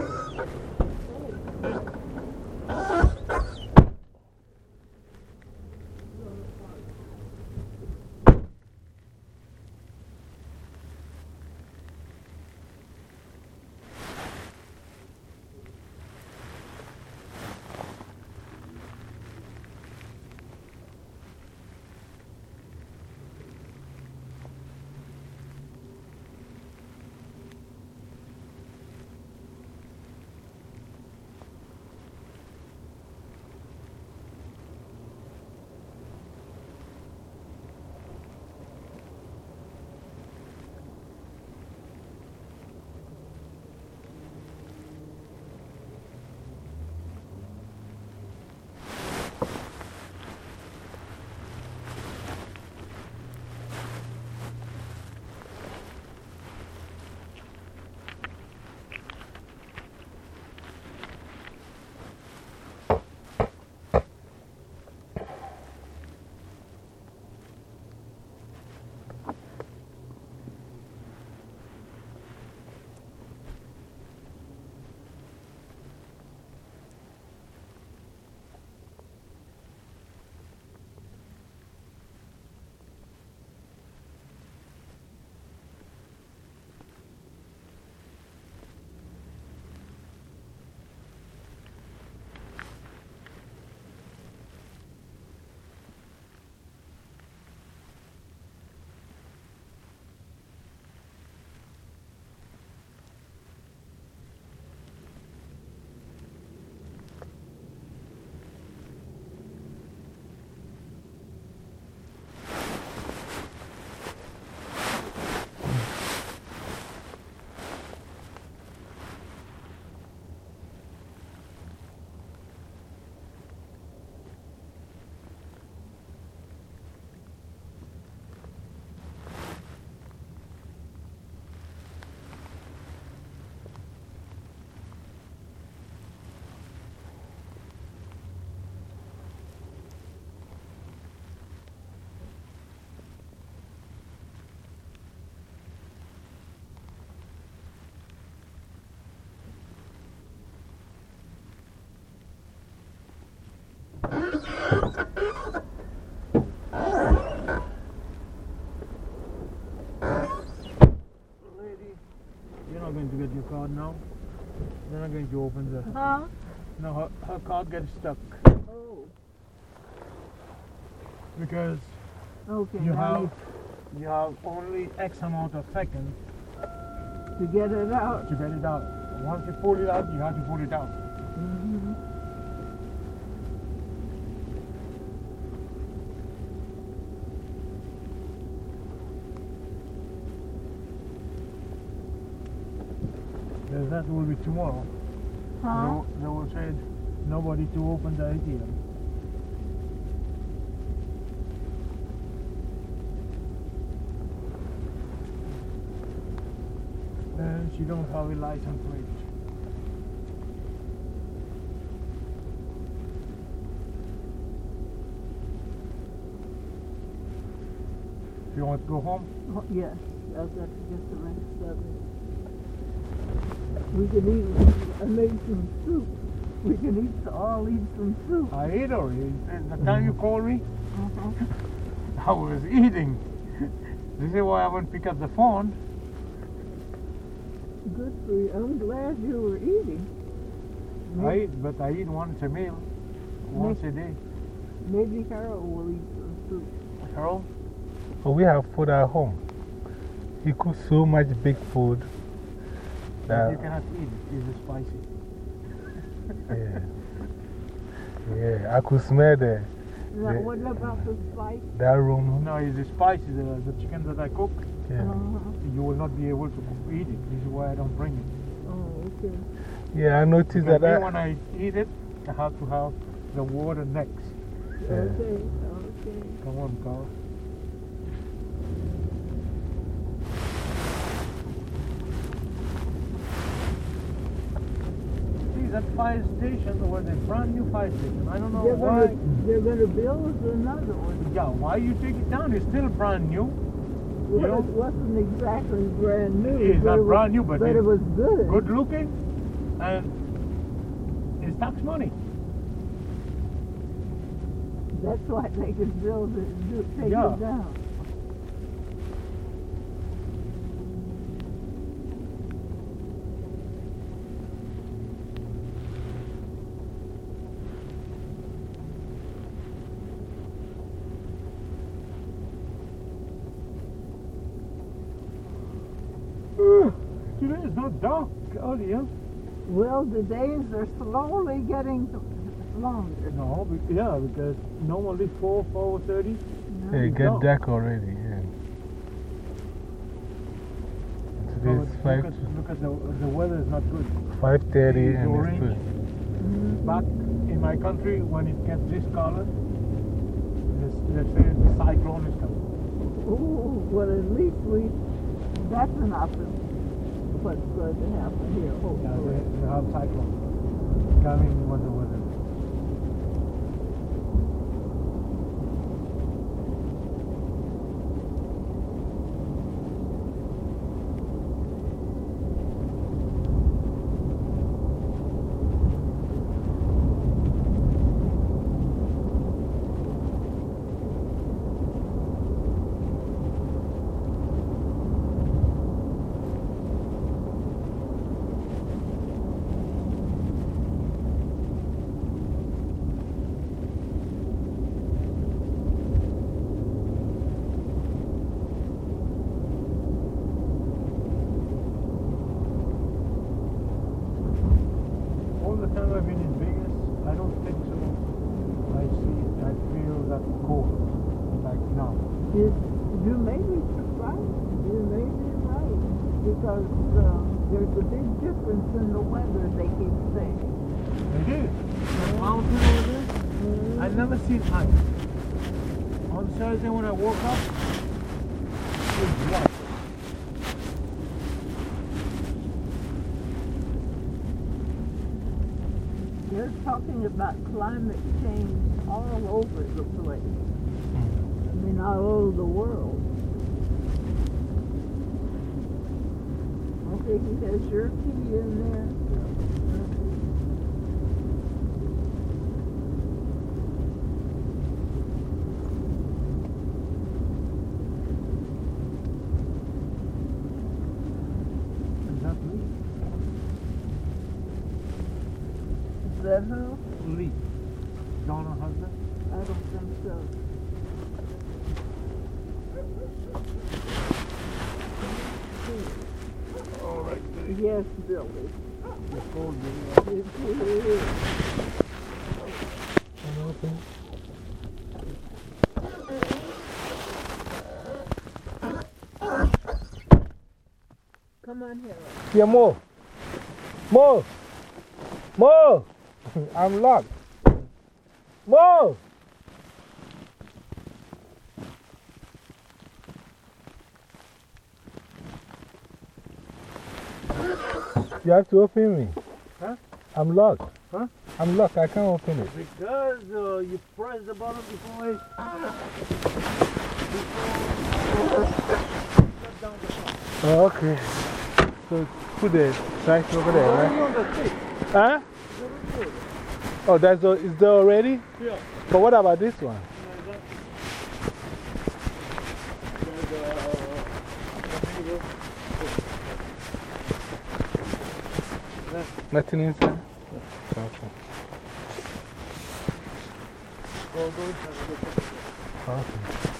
not going to get your card now. They're not going to open the. Huh? No, her, her card gets stuck. Oh. Because Okay. you now have, you have only X amount of seconds you- to get it out. to get it out. Once you pull it out, you have to pull it out. Mm-hmm. Because that will be tomorrow. Huh? They, they will say nobody to open the A T M. And she don't have a license plate. You want to go home? Oh, yes, I've got to get the rest of it. We can eat, I made some soup. We can eat, all eat some soup. I ate already. And the time you called me, Uh-huh. I was eating. This is why I won't pick up the phone. Good for you. I'm glad you were eating. I eat, but I eat once a meal, once a day. Maybe Harold will eat some soup. Harold? Oh, we have food at home. He cooks so much big food But that. you cannot eat it. It's spicy. Yeah. Yeah, I could smell the, Now, the, what about the spice? that room. No, it's spicy. The, the chicken that I cook, Yeah. Uh-huh. you will not be able to cook, eat it. This is why I don't bring it. Oh, okay. Yeah, I noticed Because that. then I, when I eat it, I have to have the water next. Yeah. Okay, okay. Come on, Carl. See, that fire station was a brand new fire station. I don't know They're why. gonna, they're gonna build another one. Yeah, why you take it down? It's still brand new. Well, know- it wasn't exactly brand new. It's but not it was- brand new, but but it's it was good. Good looking, and it's tax money. That's why they could build it and do, take Yeah. it down. Today is not dark earlier. Well, the days are slowly getting longer. No, be- yeah, because normally four, four thirty. Yeah, it get dark already. Yeah. Today's Look five, at, look at the, the weather is not good. five thirty It's and it's orange. good. Back in my country, when it gets this color, this, they say the cyclone is coming. Ooh, well, at least we, that's enough of what's going to happen here, Yeah, hopefully. they, they have cyclone coming with the weather. All the time I've been in Vegas, I don't think so. I see, I feel that cold, like now. You, you may be surprised. You may be right. Because uh, there's a big difference in the weather, they keep saying. It is. The mountain over there, I never seen ice. On Thursday when I woke up, it was white. They're talking about climate change all over the place. I mean, all over the world. Okay, he has your key in there. Is that me? that her? Lee. Donna husband? I don't think so. All right. Yes, Billy. The phone, It is. Come on here. Yeah, Mo. Mo. Mo. I'm locked. Mo. You have to open me. Huh? I'm locked. Huh? I'm locked. I can't open it. Because uh, you press the button before it. Oh, okay. So put the trash over there, right? Huh? Oh, that's all, is there already? Yeah. But what about this one? Nothing inside? Okay. Okay.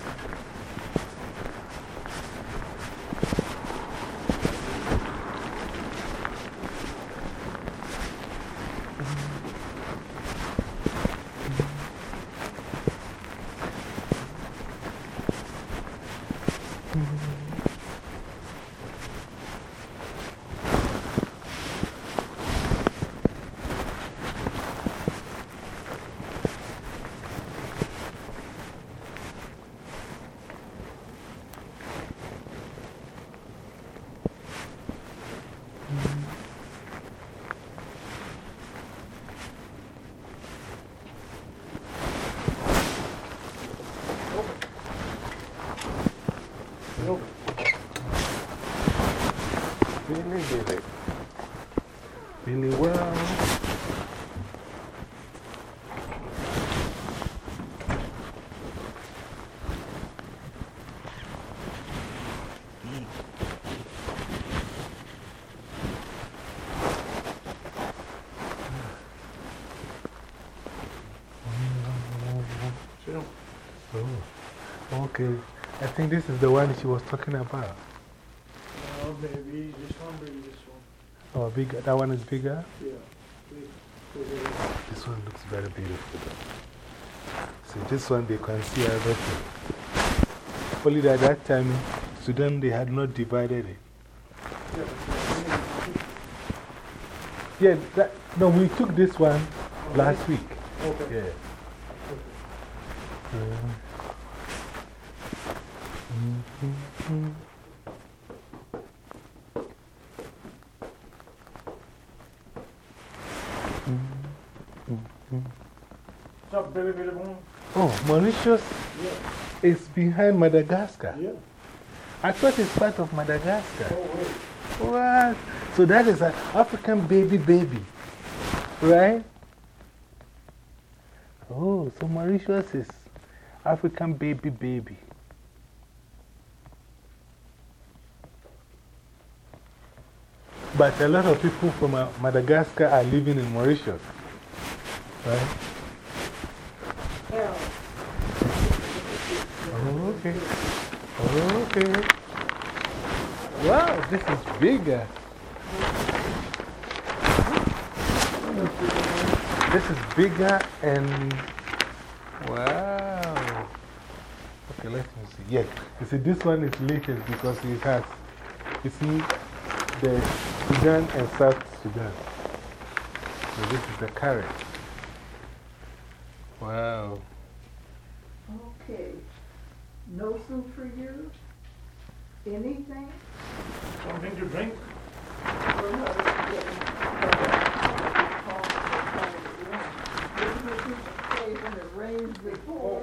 Really, really, really well. Oh, okay. I think this is the one she was talking about. Oh, baby, this one, baby, this one. Oh, bigger. That one is bigger? Yeah. Please, please. This one looks very beautiful. See, this one they can see everything. Only that at that time, Sudan, they had not divided it. Yeah, that, no, we took this one last week. Okay. Yeah. Um, mm-hmm. Stop, Billy, Billy, boom. Oh, Mauritius Yeah. is behind Madagascar. Yeah. I thought it's part of Madagascar. Oh, wait. What? So that is an African baby baby, right? Oh, so Mauritius is African baby baby. But a lot of people from Madagascar are living in Mauritius, right? Oh, okay. Oh, okay. Wow, this is bigger. This is bigger and wow. Okay, let me see. Yes, you see, this one is latest because it has, you see, the Sudan and South Sudan. So this is the carrot. Wow. Okay. No soup for you? Anything? Something to drink? Well, no, it's getting- This is what you say when it rains before.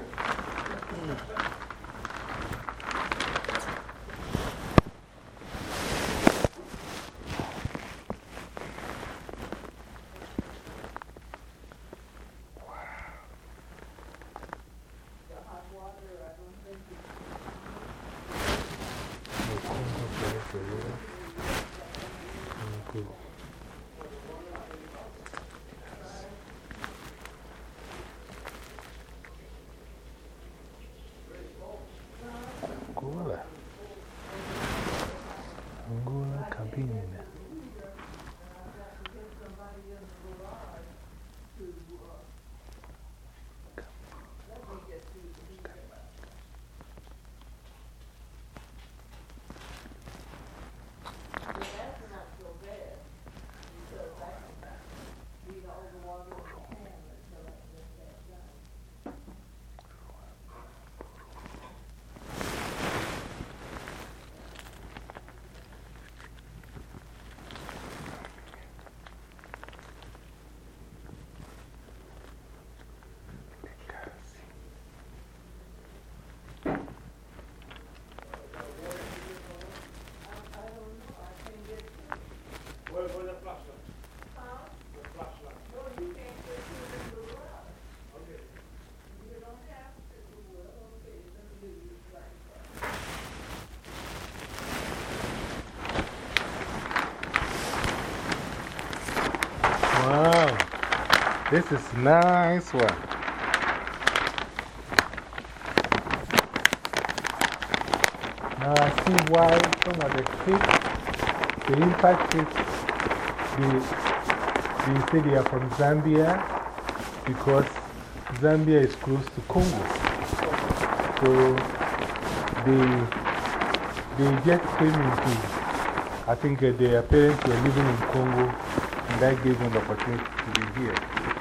This is nice one. Now I see why some of the kids, the impact kids, they, they say they are from Zambia because Zambia is close to Congo. So they, they just came into, I think uh, their parents were living in Congo and that gave them the opportunity to be here.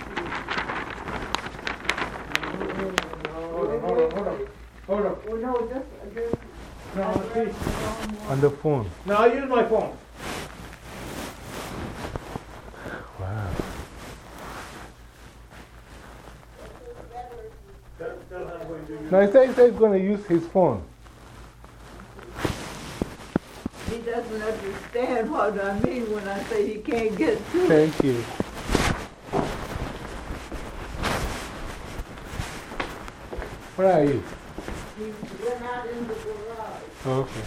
Hold on, hold on, hold on. Hold on. Well, no, this, this. No, see. On the phone. No, I use my phone. Wow. No, he said he's going to use his phone. He doesn't understand what I mean when I say he can't get to it. Thank you. Where are you? He went out in the garage. Okay.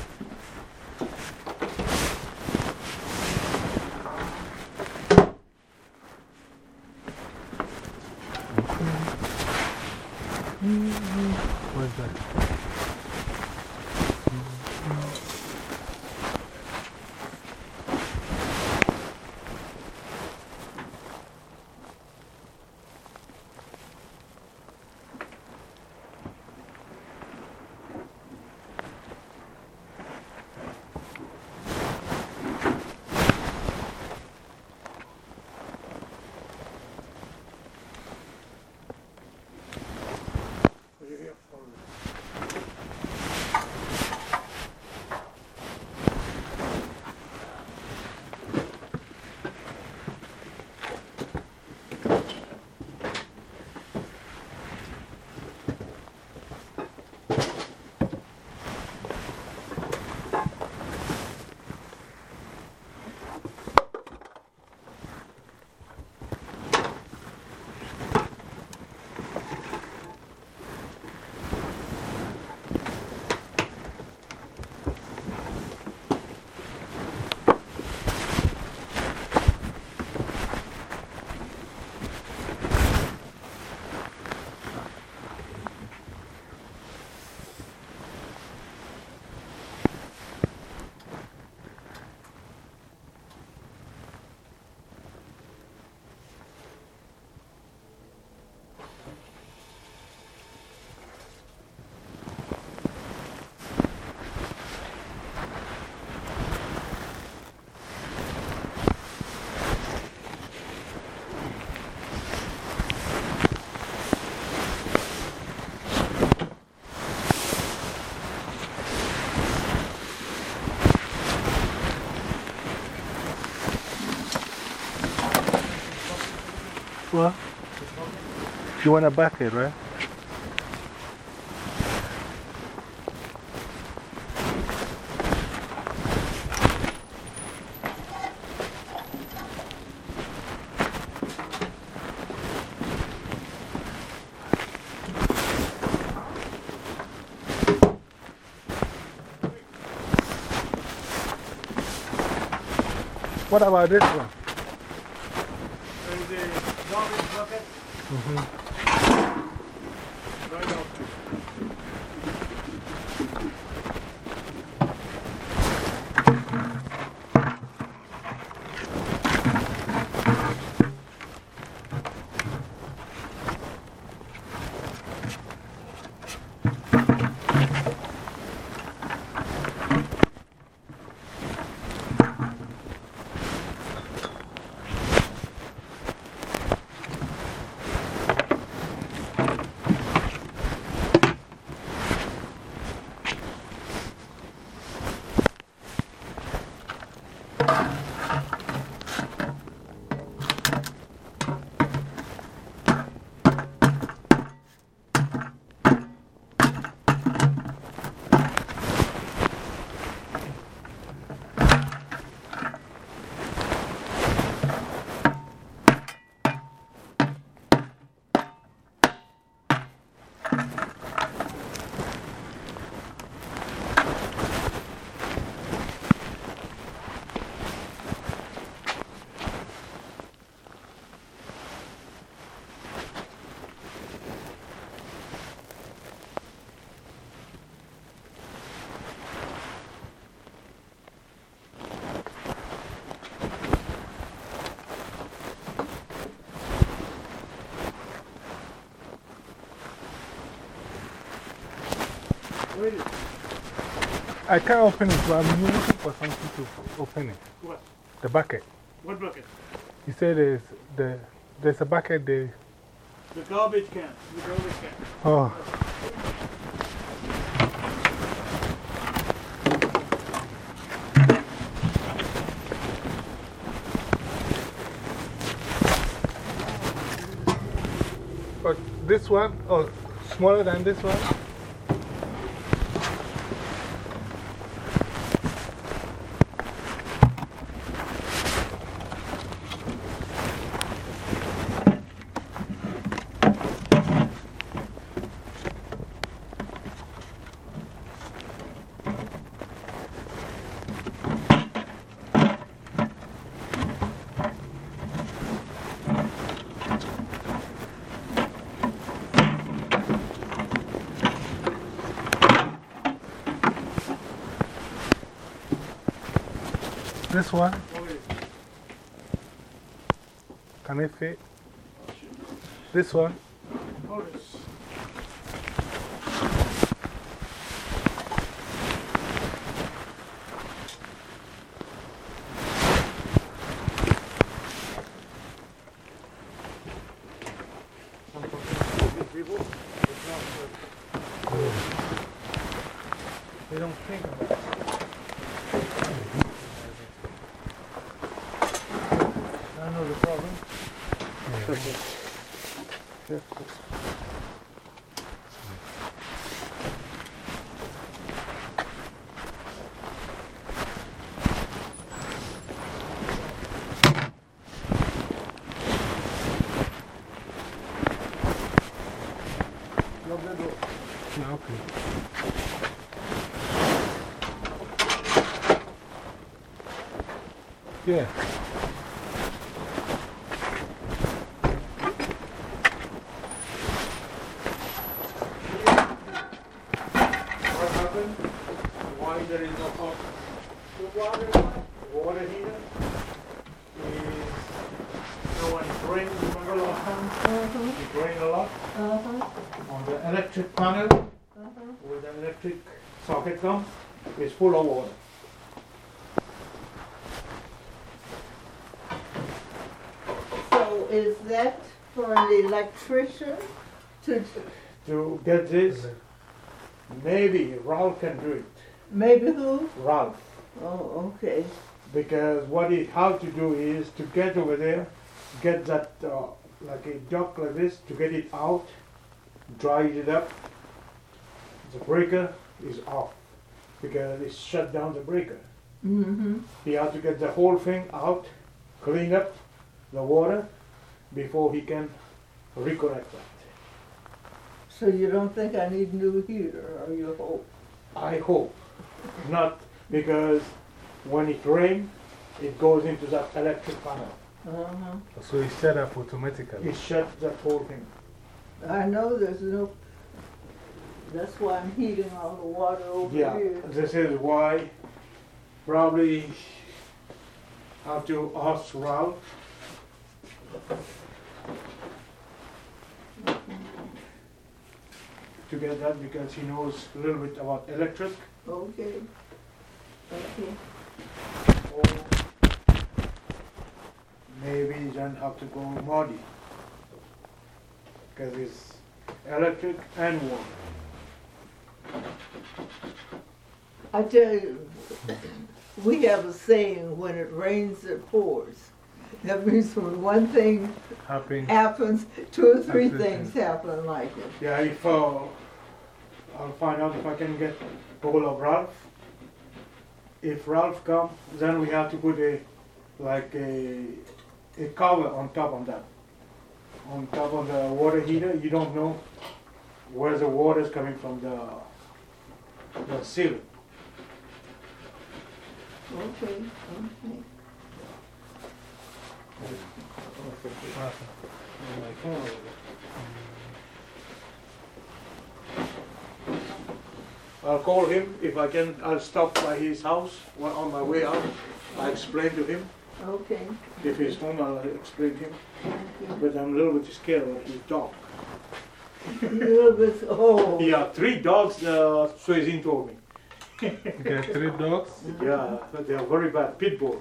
What's that? Well, you want a bucket, right? What about this one? Mm-hmm. Where is it? I can't open it, so I'm looking for something to open it. What? The bucket. What bucket? You said there's, the, there's a bucket there. The garbage can. The garbage can. Oh. But this one, oh, smaller than this one? This one? Can it fit? This one? Oh, this. People, it's not good. They don't think about it. I know the problem. Yeah. Yeah. Lock the door. Yeah, okay. Yeah. What happened? Why there is no hot? The water, water heater is no one drained. Remember last time? It drained a lot. On the electric panel, where the electric socket comes, is full of water. So is that for an electrician to, To get this, maybe Ralph can do it. maybe who? Ralph. Oh, okay. Because what he have to do is to get over there, get that uh, like a duct like this, to get it out, dry it up. The breaker is off because it shut down the breaker. Mm-hmm. He has to get the whole thing out, clean up the water before he can reconnect that. So you don't think I need new heater, or you hope? I hope not, because when it rains, it goes into that electric panel. Uh-huh. So it's set up automatically. It shuts that whole thing. I know there's no, that's why I'm heating all the water over Yeah, here. this is why probably have to ask Ralph. To get that, because he knows a little bit about electric. Okay. Okay. Or maybe then have to go Modi, because it's electric and water. I tell you, we have a saying, when it rains, it pours. That means when one thing Happen. happens, two or three That's it, things happen like it. Yeah, if uh, I'll find out if I can get hold of Ralph. If Ralph comes, then we have to put a like a a cover on top of that. On top of the water heater, you don't know where the water is coming from, the the ceiling. Okay, okay. I'll call him if I can. I'll stop by his house on my way out. I'll explain to him. Okay. If he's home, I'll explain to him. But I'm a little bit scared of his dog. Oh. Yeah, three dogs, uh, Suezin told me. You got three dogs? Yeah, but they are very bad. Pit bull.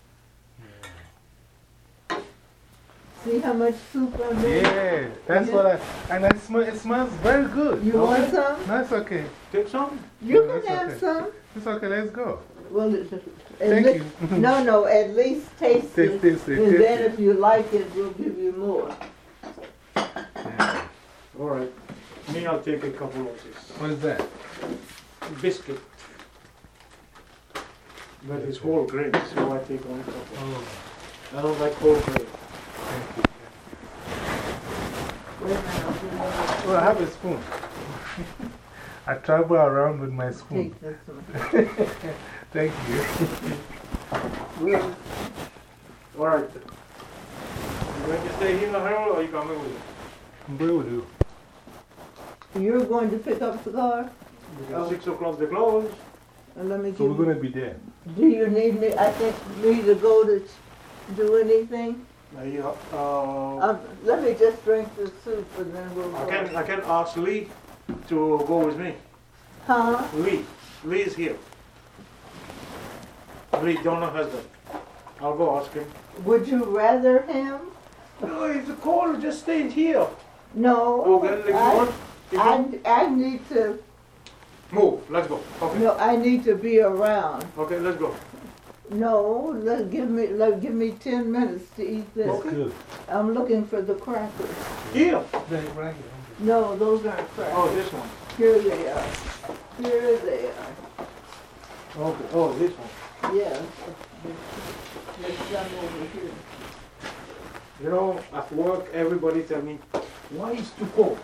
See how much soup I made? Yeah, that's what I, and it, sm it smells very good. You want some? That's okay. Take some? You No, can it's have okay. some. It's okay, let's go. Well, it- at Thank lea- you. No, no, at least taste Taste, it. taste it, And taste then it. if you like it, we'll give you more. Yeah. All right. Me, I'll take a couple of this. What is that? Biscuit. But it's whole grain, so I take only a couple. Oh, I don't like whole grain. thank you. Wait a minute, I'll give you another. Well, I have a spoon. I travel around with my spoon. Take this one. Thank you. Well, All right. You going to stay here, Harold, or are you coming with me? I'm going with you. you're going to pick up the car? We got six o'clock to close. And let me give So we're you, going to be there. do you need me, I think, me to go to ch- do anything? Uh, yeah, uh, Um, let me just drink the soup and then we'll go. I can I can ask Lee to go with me. Huh? Lee, Lee is here. Lee, Donna's husband. I'll go ask him. Would you rather him? No, it's a call. Just stay here. No. Okay, if you I- want, you want, I, I need to, move. Let's go. Okay. no, I need to be around. Okay, let's go. No, let, give me, let, give me ten minutes to eat this. It's good. I'm looking for the crackers. Here. There, right here. No, those aren't Oh, crackers. this one. Here they are. Here they are. Okay. Oh, this one. Yes. There's some over here. You know, at work, everybody tell me, why is too cold?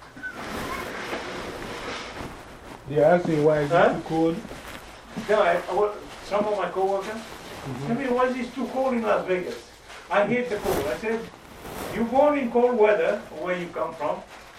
They asked me why is Huh? it too cold. Yeah, I, I, wa- some of my coworkers tell me, why is it too cold in Las Vegas? I hate the cold. I said, you born in cold weather, where you come from.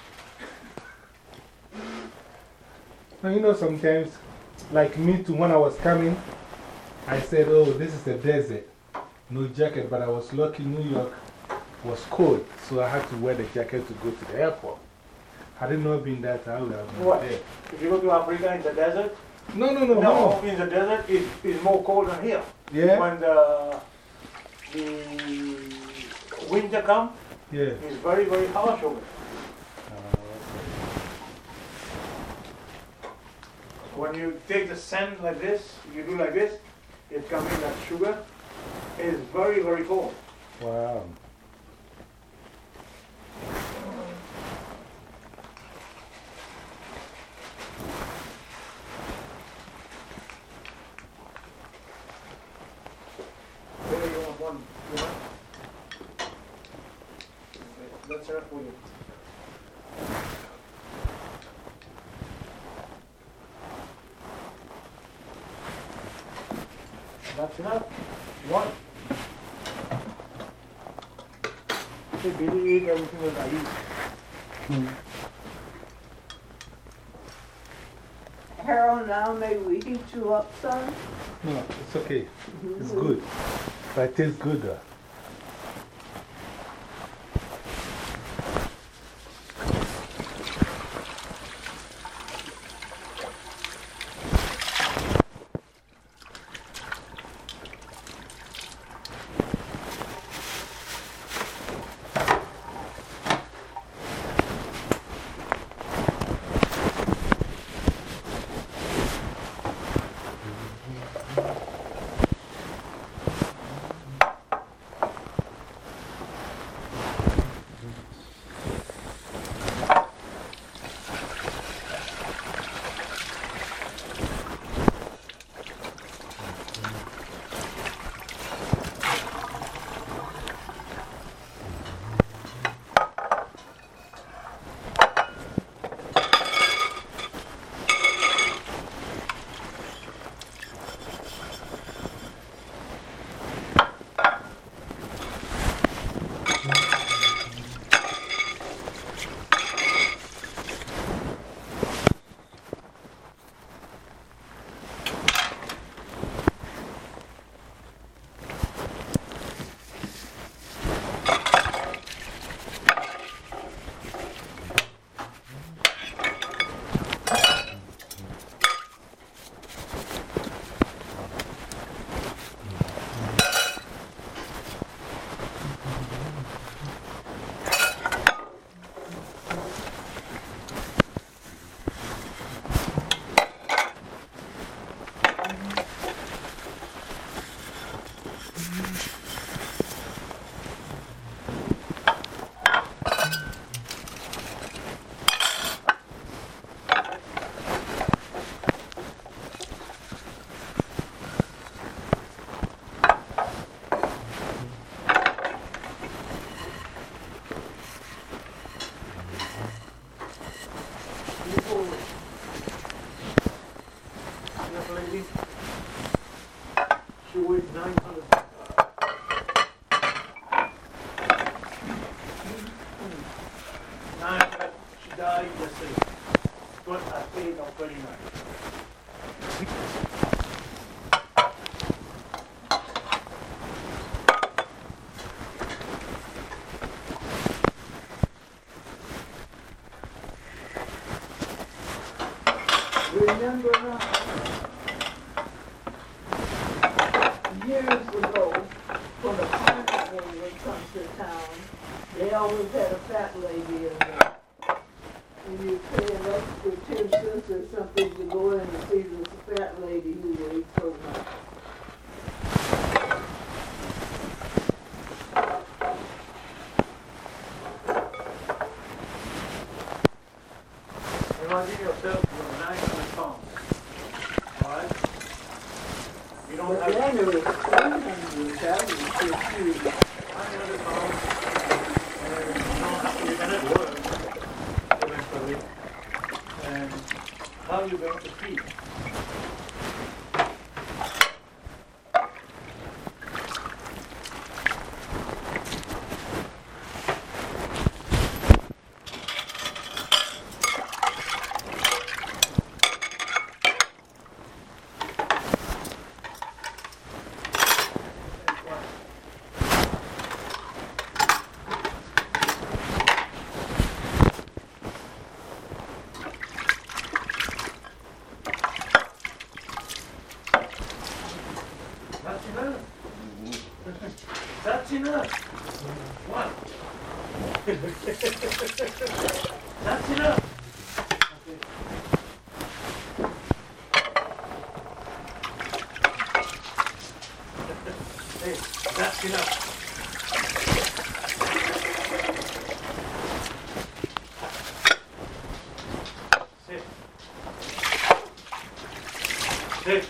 Now, you know, sometimes, like me too, when I was coming, I said, oh, this is a desert. No jacket, but I was lucky New York was cold, so I had to wear the jacket to go to the airport. Had it not been that, I would have been What? there. If you go to Africa in the desert, No, no, no, no, no. in the desert it is more cold than here. Yeah? When the, the winter comes, Yeah. it's very, very harsh over there. When you take the sand like this, you do like this, it comes in like sugar. It is very, very cold. Wow. There you want one, you want? Okay, that's enough for you. That's enough. One. Hey, Billy ate everything that I eat. Harold, now may we heat you up some? No, it's okay. It's good. But it tastes good though. appreciate them very much. Remember now, years ago, when the carnival would come to town, they always had a fat lady in there. And you pay an extra ten cents or something to go in and see this fat lady who ate so much. Imagine yourself with nine hundred pounds. Alright? You don't But have then it was three hundred, that was just huge. nine hundred pounds, and you don't have to, you cannot work eventually. And how are you going to feed? That's enough. That's enough. What? That's enough. Okay. Hey, that's enough. Sit. Sit.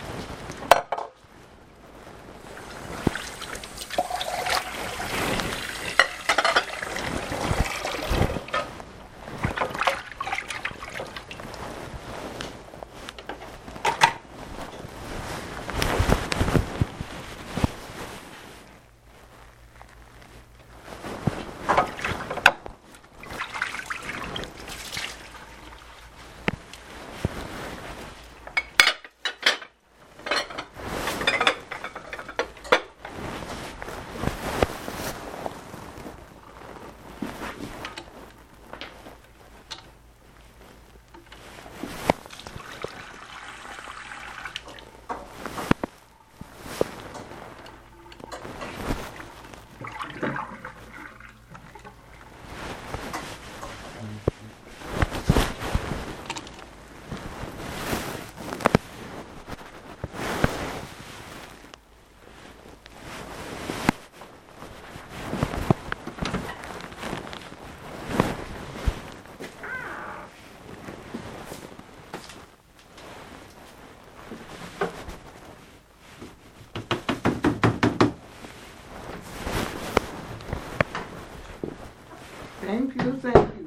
Thank you, thank you.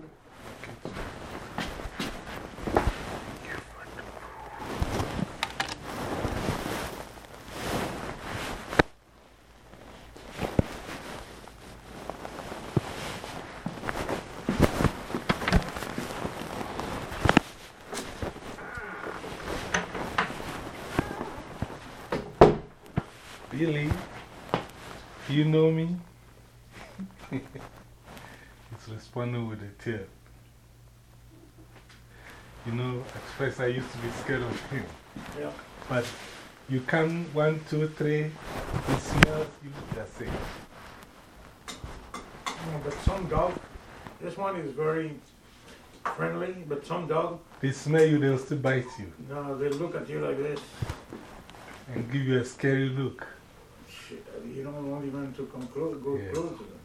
Billy, you know me? It's responding with a tail. You know, at first I used to be scared of him. Yeah. But you come one, two, three, he smells you, that's it. No, but some dog, this one is very friendly, but some dog, They smell you, they'll still bite you no, they look at you like this. and give you a scary look. Shit, you don't want even to come close, go Yeah. close to them.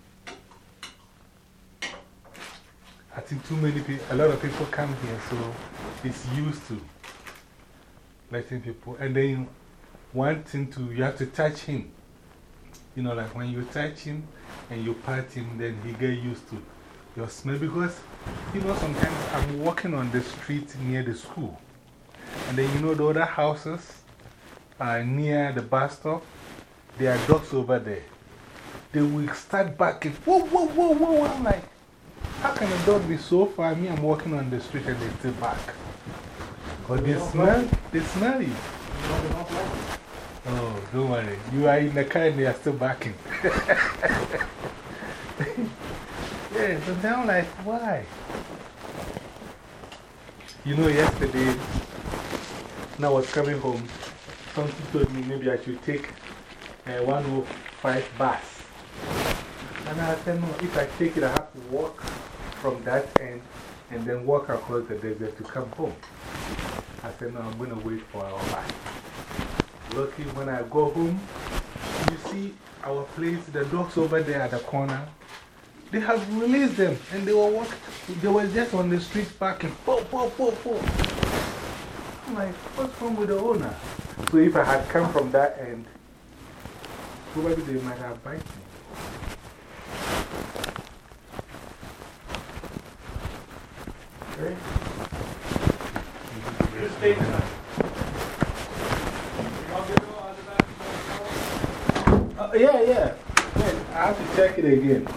I think too many people, a lot of people come here, so it's used to letting people. And then one thing to, you have to touch him. You know, like when you touch him and you pat him, then he get used to your smell. Because, you know, sometimes I'm walking on the street near the school. And then, you know, the other houses are near the bus stop. There are dogs over there. They will start barking. Whoa, whoa, whoa, whoa. I'm like, how can a dog be so far? Me, I'm walking on the street and they still bark. But they smell, they smell you. Oh, don't worry. You are in the car and they are still backing. Yeah, so now I'm like, why? You know, yesterday, when I was coming home, something told me maybe I should take a one oh five bus. And I said, no, if I take it, I have to walk from that end and then walk across the desert to come home. I said, no, I'm going to wait for our bus. Lucky when I go home, you see our place, the dogs over there at the corner, they have released them and they were walking, they were just on the street parking. Po, po, po, po. I'm like, what's wrong with the owner? So if I had come from that end, probably they might have bited me. Okay? You stay tonight. Uh, yeah, yeah. Yeah. I have to check it again.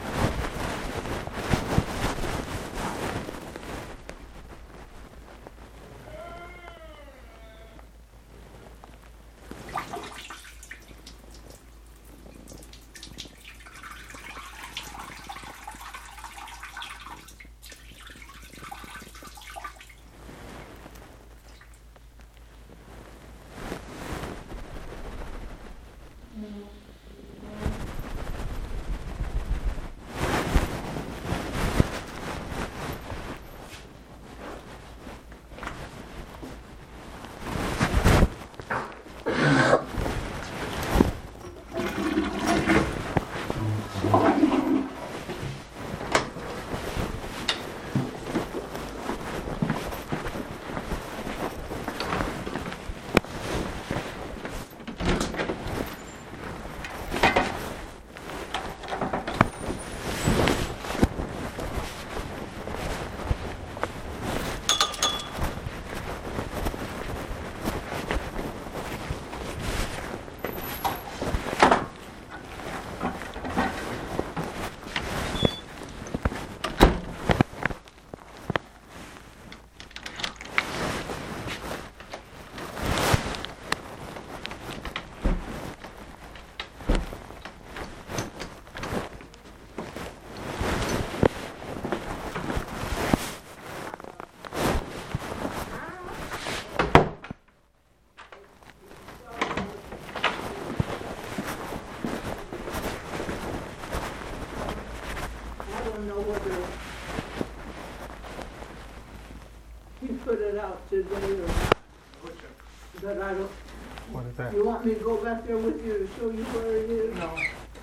Today or not. But I don't. What is that? You want me to go back there with you to show you where it is? No.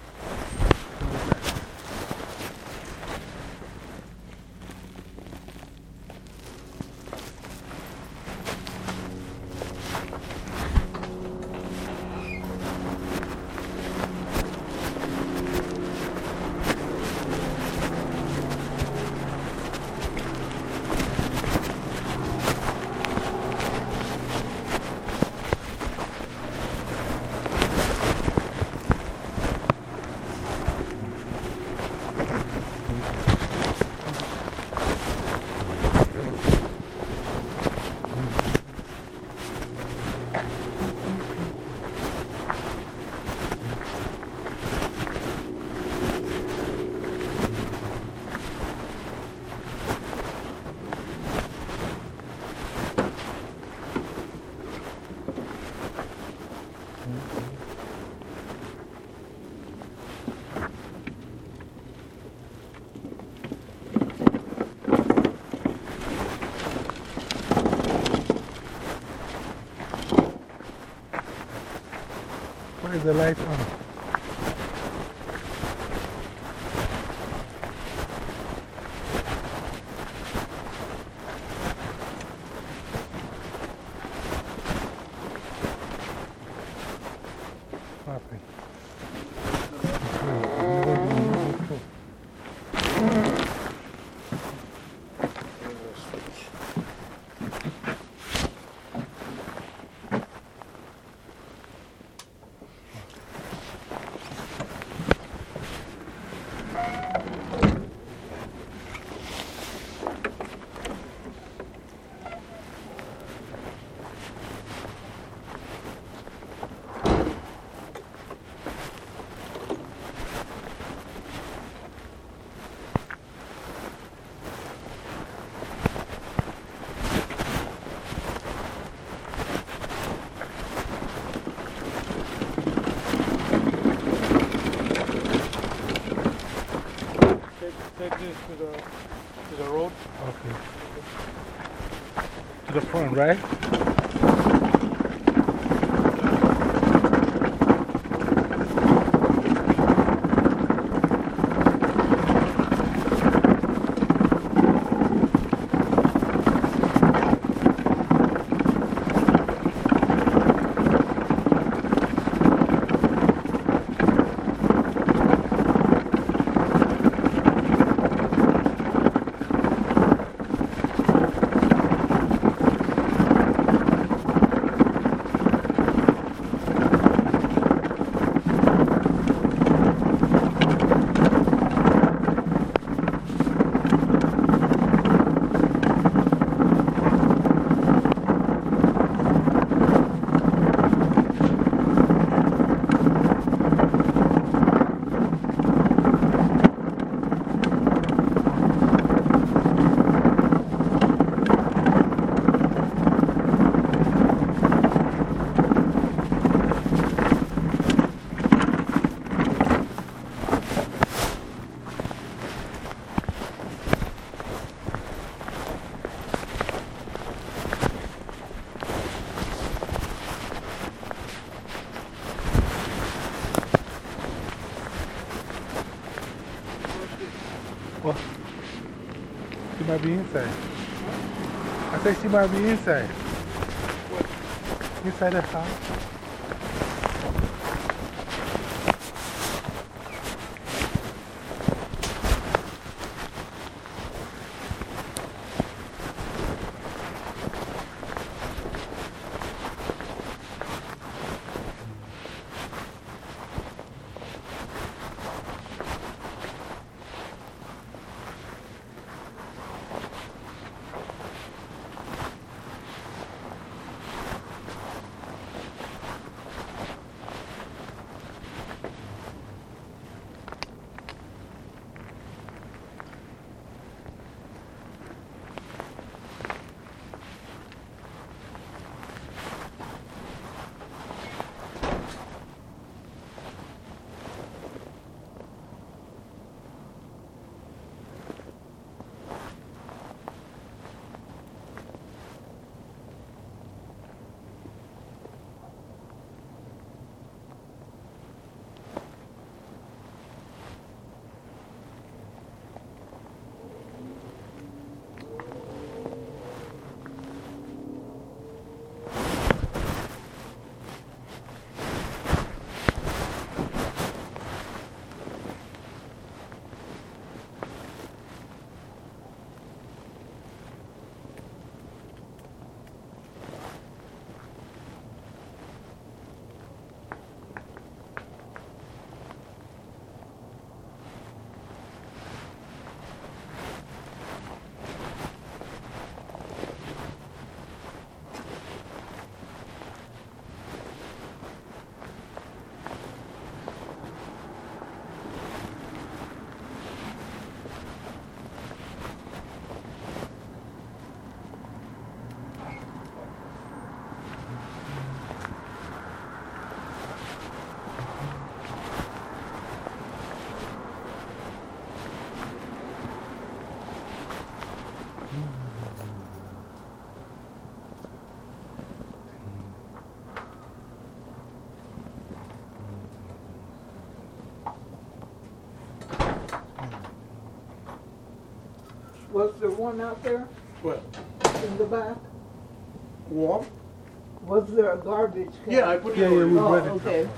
Why is the light on? Take this to the, to the road. Okay. To the front, right? Well, she might be inside. I said she might be inside. Inside the house. Was there one out there What? in the back? Warm? Was there a garbage can? Yeah, I put it Yeah, yeah, in. we Oh, brought it. okay.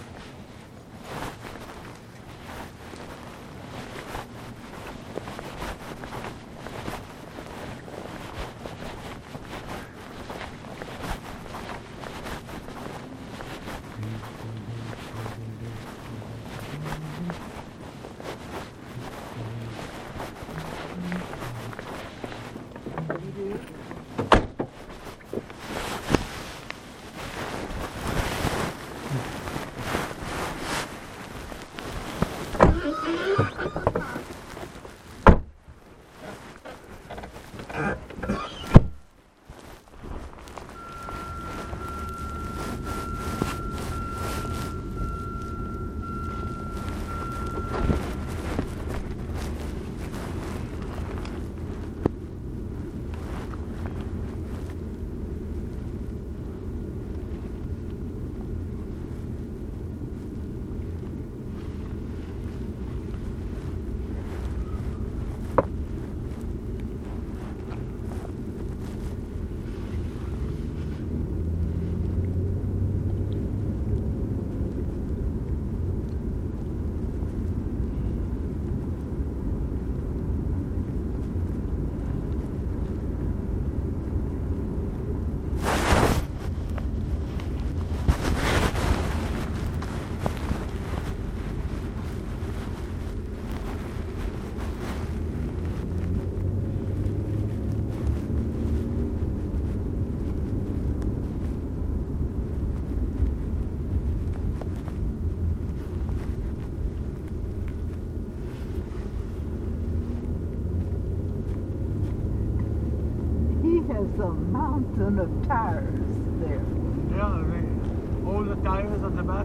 there's a mountain of tires there. Yeah, the, all the tires at the back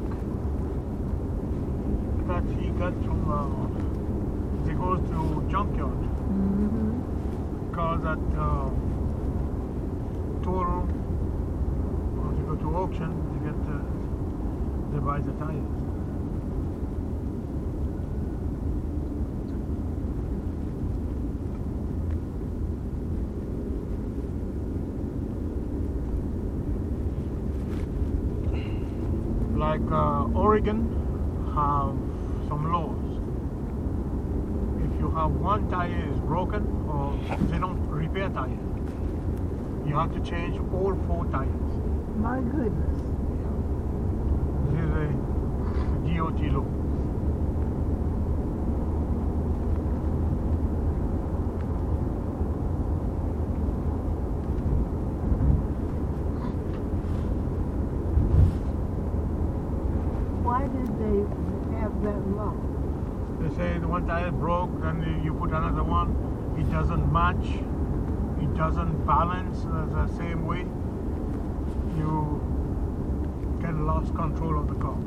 that he got from, uh, they goes to junkyard. Mm-hmm. Cars at uh, Toro, or they go to auction, they get, uh, they buy the tires. Like uh, Oregon have some laws. If you have one tire is broken or they don't repair tire, you have to change all four tires. My goodness. This is a D O T law. Why did they have that law? They say the one tire broke, then you put another one, it doesn't match, it doesn't balance uh, the same way, you can lose control of the car.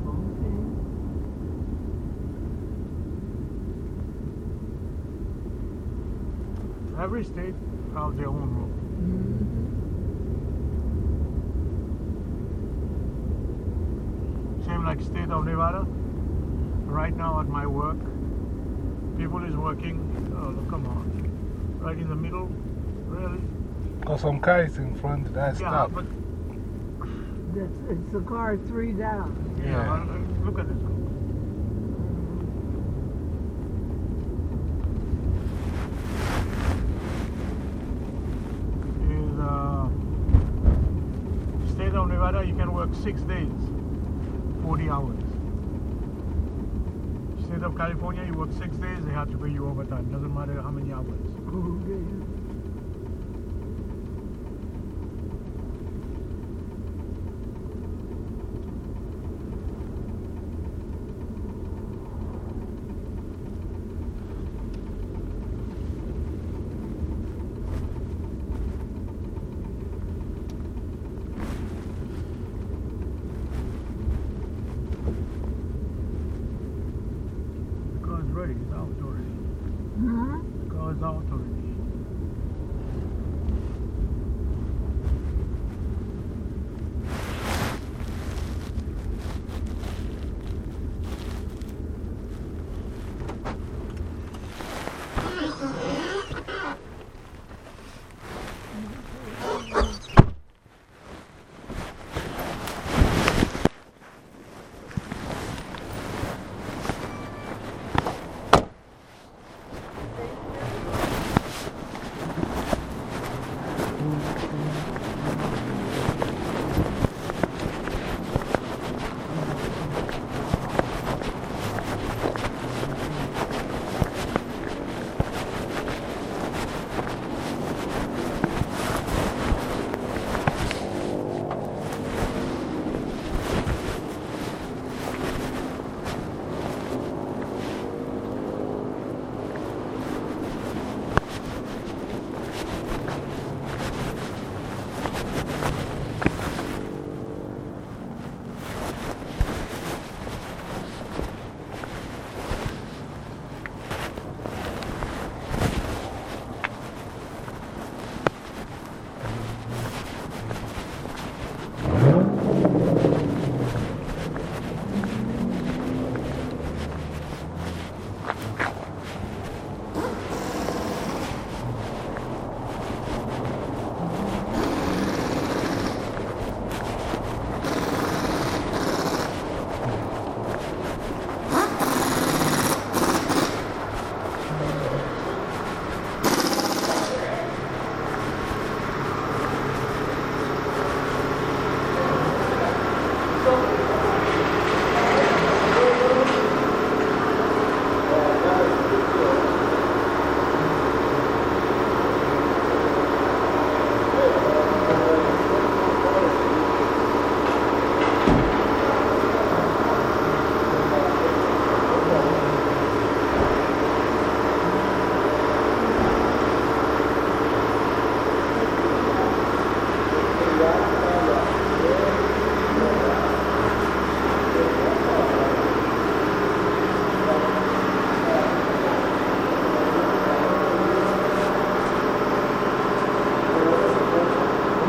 Okay. Every state has their own law. Mm-hmm. Same like state of Nevada. Right now at my work, people is working, oh, come on, right in the middle, really? Because some car is in front, that's Yeah, stop. but That's, it's the car three down. yeah, Yeah. uh, look at this. Is uh, state of Nevada, you can work six days, forty hours. State of California, you work six days, they have to pay you overtime. Doesn't matter how many hours. Okay. The car is ready, it's out already. Hmm? The car is out already.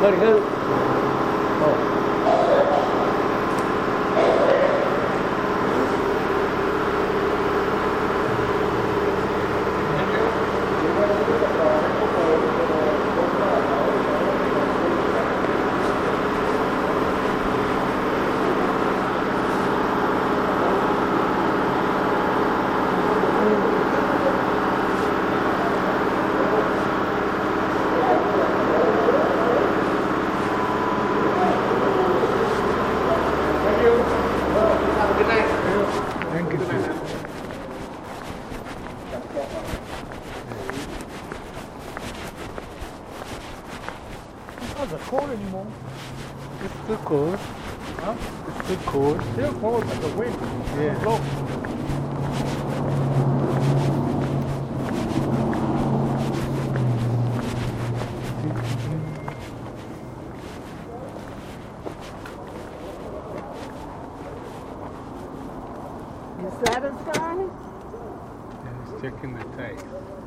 Somebody help. Oh. Thank you. It's not cold anymore. It's too cold. Huh? It's too cold. Still cold, but the wind Yeah. is low. You satisfied? And it's checking the tires.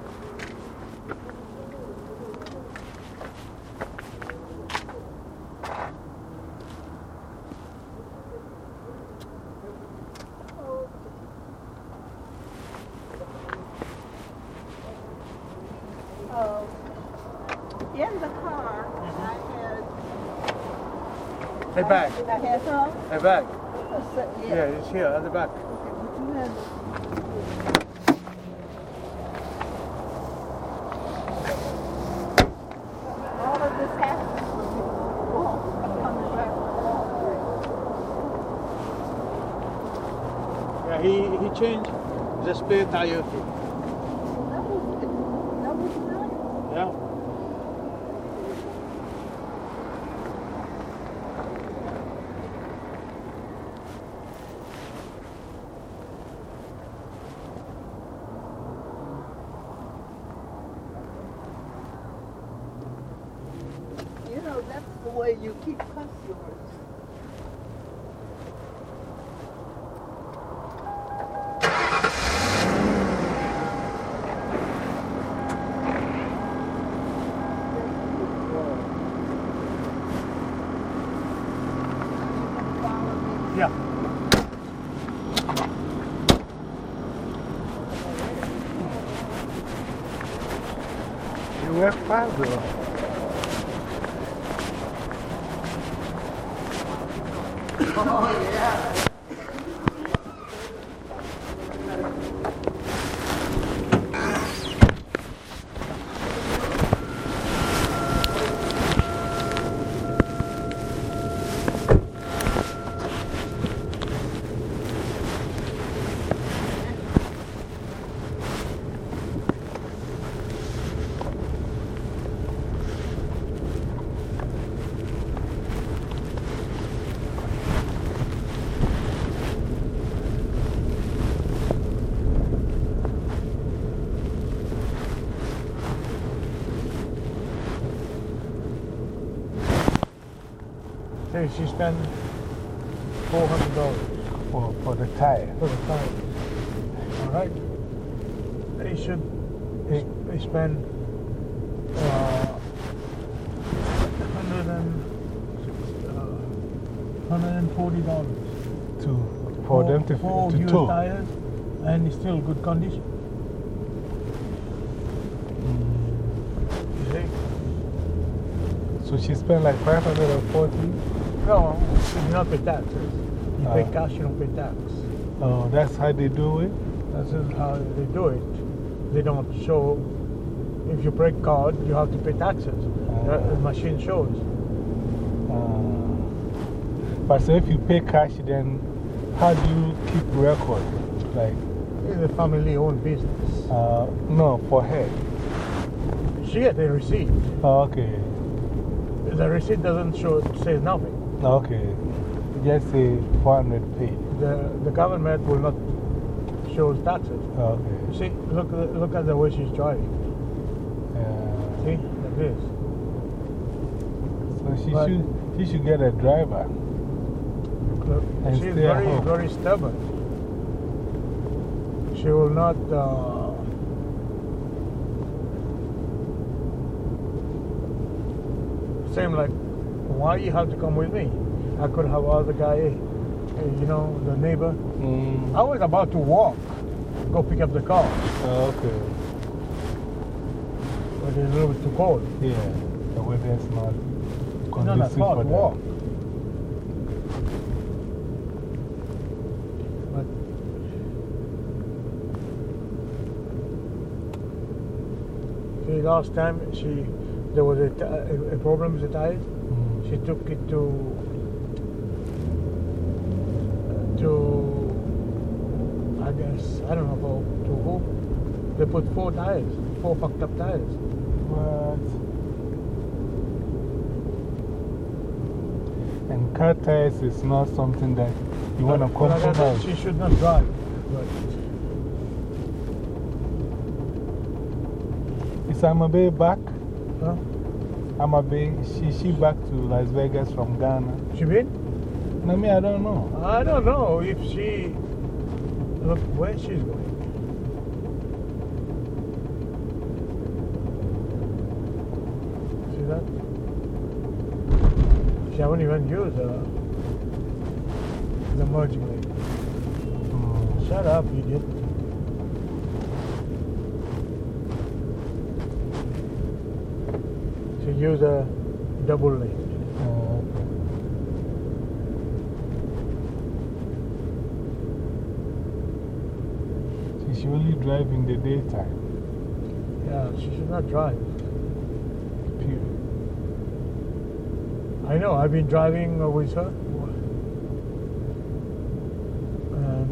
Oh, in the car, I had. Hey, back. I had some. Hey, back. Yeah. Yeah, it's here at the back. What you had? All of this happens when you walk on the back. Yeah, he, he changed the spare tire. That was, that was nice. Yeah. You know, that's the way you keep customers. Yeah. You were fast though. Oh, yeah. Hey, she spent four hundred dollars For, for the tire. for the tire. All right? They should they, they spend uh, hundred and uh, hundred and forty dollars To, for them to, four to used tow. tires, and it's still good condition. You see? So she spent like five hundred forty. No, you do not pay taxes. You pay Uh. cash, you don't pay tax. Oh, that's how they do it? That's just how they do it. They don't show, if you break card, you have to pay taxes. The, the machine shows. Uh, but so if you pay cash, then how do you keep record? Like, It's a family owned business. uh, no, for her. She gets a receipt. Oh, okay. The receipt doesn't show, says nothing. Okay. Just say four hundred paid. The, the government will not show taxes. Okay. You see, look, look at the way she's driving. Yeah. See, like this. So she But- should, she should get a driver. Look, And she's stay at very, home. very stubborn. She will not. Uh, same like why you have to come with me? I could have other guy, eh, you know, the neighbor. Mm. I was about to walk, go pick up the car, Oh, okay. but it's a little bit too cold. Yeah, the weather is not It's not conducive that hot for to that. walk. But see, last time she, there was a, t- a, a problem with the tires. Mm. She took it to to I guess I don't know how, to who. They put four tires, four fucked up tires. What? And car tires is not something that you want to But like I said, compromise. she should not drive. But Is Amabe back? huh? Amabe, she, she back to Las Vegas from Ghana? She been? No, me, I don't know. I don't know if she look where she's going. See that? She haven't even used uh, the merging lane. Mm. Shut up, idiot. She used a double lane. Oh, okay. She's only driving the daytime. Yeah, she should not drive. Period. I know, I've been driving uh, with her. And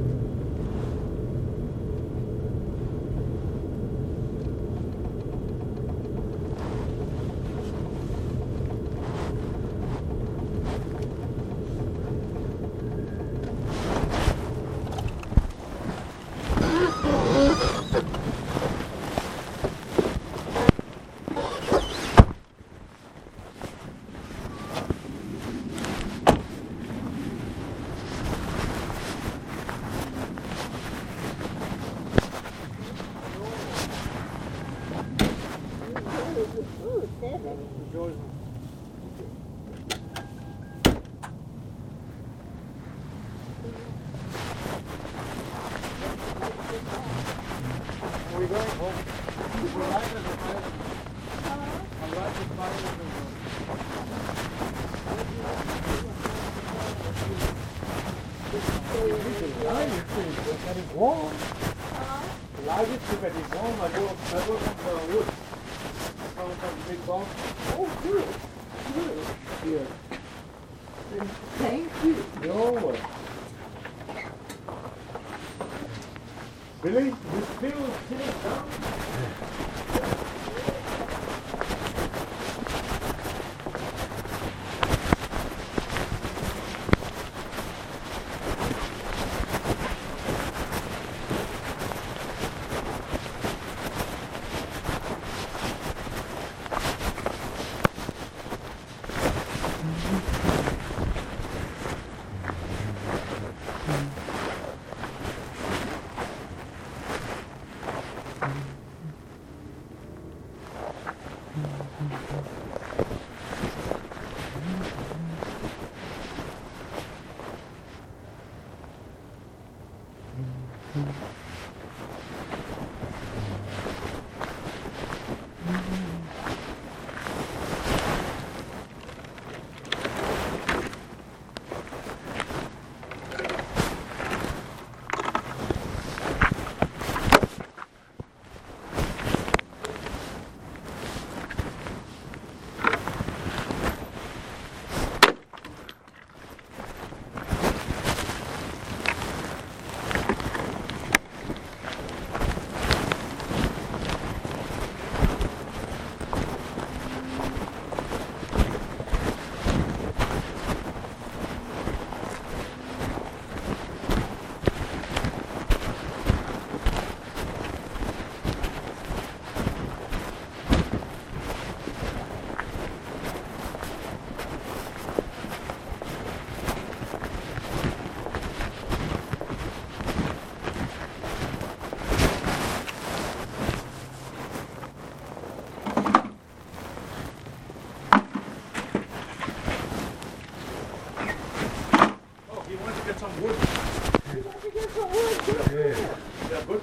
are we going home? We like it, we like it. I like it, fire it. It's getting warm. The largest is getting warm. I go, I go from the wood. I found some big box. Oh, good. Good. Here. Thank you. No. Billy, you still sitting down? Mm.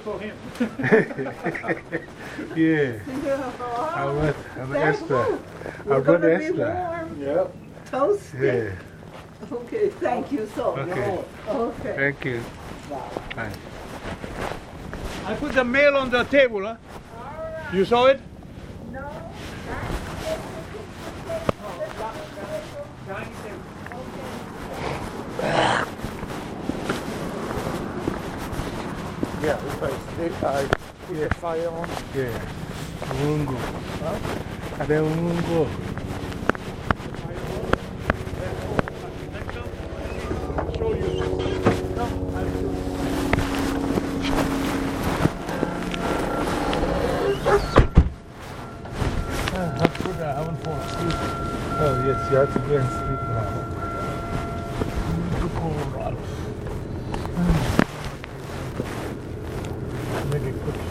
for him. Yeah. I brought an extra. I brought extra. Yep. Toasted. Yeah. Okay, thank you so much. Okay. Okay. Thank you. Bye. I put the mail on the table, huh? You saw it? Yeah, if I stay, I put the fire on. Yeah. I won't go. Huh? I don't won't go. Show you. No, I'll show you. I'm good. I haven't fallen asleep. Oh, yes, you have to go and sleep now. Too cold, Ralph. Make it quick.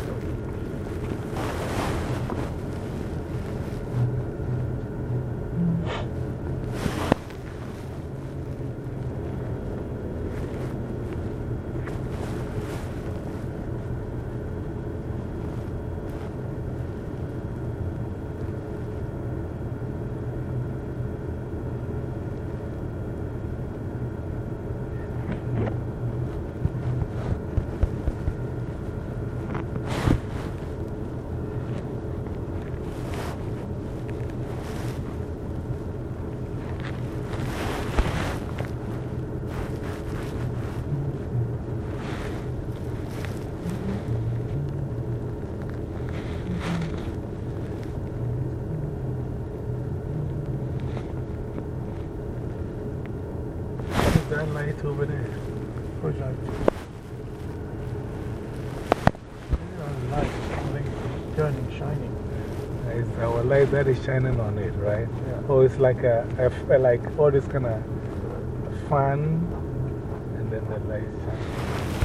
That light over there. Which light? Yeah, light, like turning, shining. It's our light that is shining on it, right? Yeah. Oh, it's like a, a, like all this kind of fan, and then the light shines.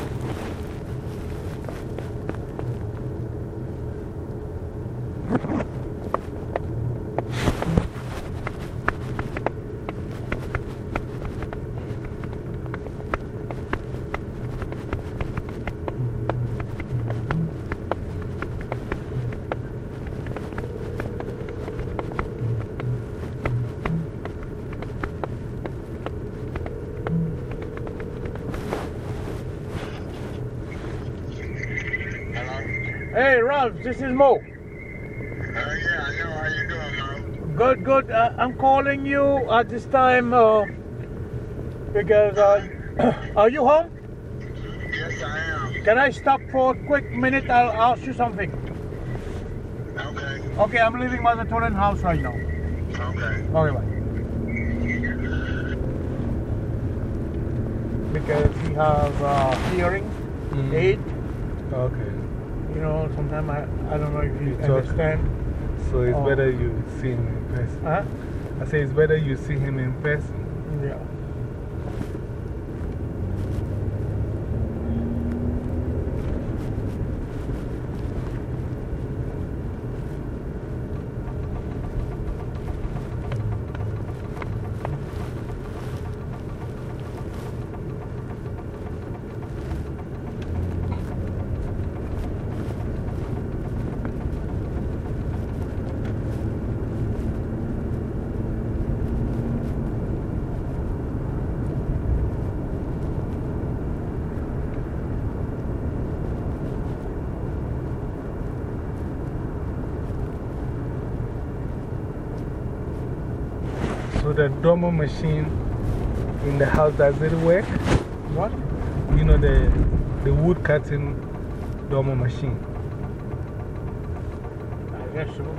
Hey, Ralph, this is Mo. Uh, yeah, I know. How you doing, Mo? Good, good. Uh, I'm calling you at this time uh, because uh, are you home? Yes, I am. Can I stop for a quick minute? I'll ask you something. Okay. Okay, I'm leaving Mother Tolan house right now. Okay. Okay, bye. Because he has uh, hearing Mm. aid. Okay. You know, sometimes I, I don't know if you, You talk- understand. So it's Oh. better you see him in person. Huh? I say it's better you see him in person. Yeah. So the dormer machine in the house, does it work? What? You know, the, the wood cutting dormer machine. I guess so.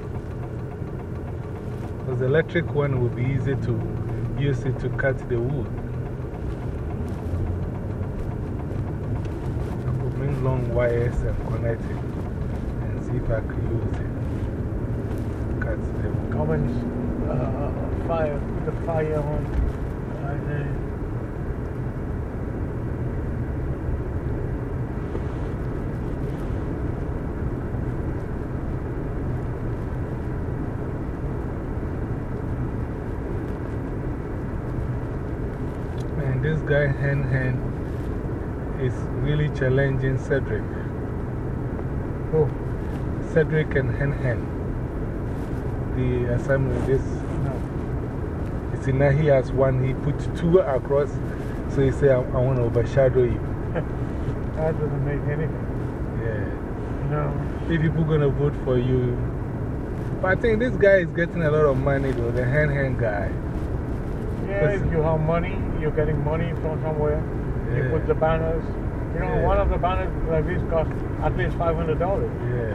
Because the electric one would be easy to use it to cut the wood. I could bring long wires and connect it and see if I could use it. Cut the wood. Ovens, uh, fire, put the fire on. Right there. Man, this guy, Hand Hand, is really challenging Cedric. Who? Cedric and Hen Hen. The assignment, this. No. You see, now he has one, he put two across. So he said, I, I want to overshadow you. That doesn't make anything. Yeah. No. If people going to vote for you. But I think this guy is getting a lot of money, though, the Hen Hen guy. Yeah, if you have money, you're getting money from somewhere. You Yeah. put the banners. You know, Yeah. one of the banners like this costs at least five hundred dollars. Yeah.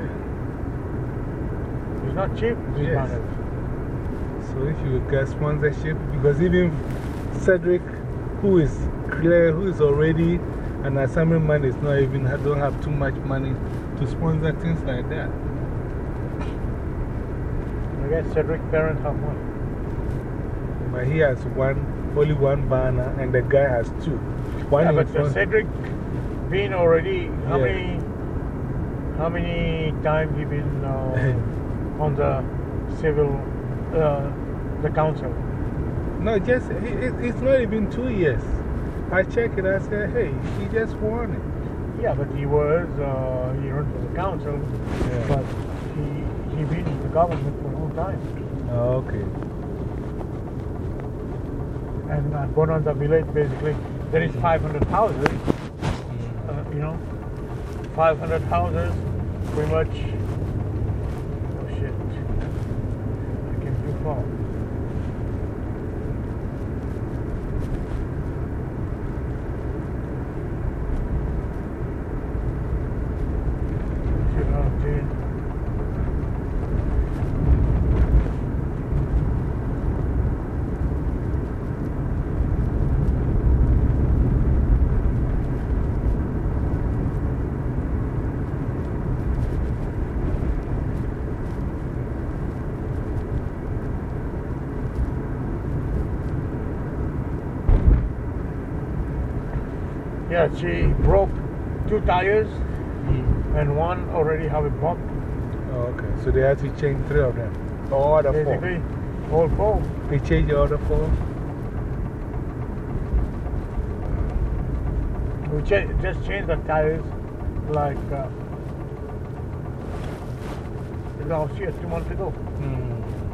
It's not cheap, these Yes. banners. So if you get sponsorship, because even Cedric, who is clear, who is already an assemblyman, is not even, don't have too much money to sponsor things like that. I guess Cedric's parents have money. But he has one, only one banner, and the guy has two. One Yeah, in but front. uh, Cedric been already, how Yeah. many, how many times he been uh, on the civil, uh, the council? No, just, he, it, it's not even two years. I checked it, I said, hey, he just won it. Yeah, but he was, uh, he ran for the council, Yeah. but he, he been in the government for a long time. Oh, okay. And at Bonanza Village, basically, there is five hundred houses, uh, you know, five hundred houses, pretty much. Oh shit, I came too far. Shit, oh, dude. Yeah, she broke two tires and one already have a bump. Oh, okay. So they had to change three of them. All the Basically, four. all four. They changed the other four? We cha just changed the tires like, uh, last year, two months ago. Mm.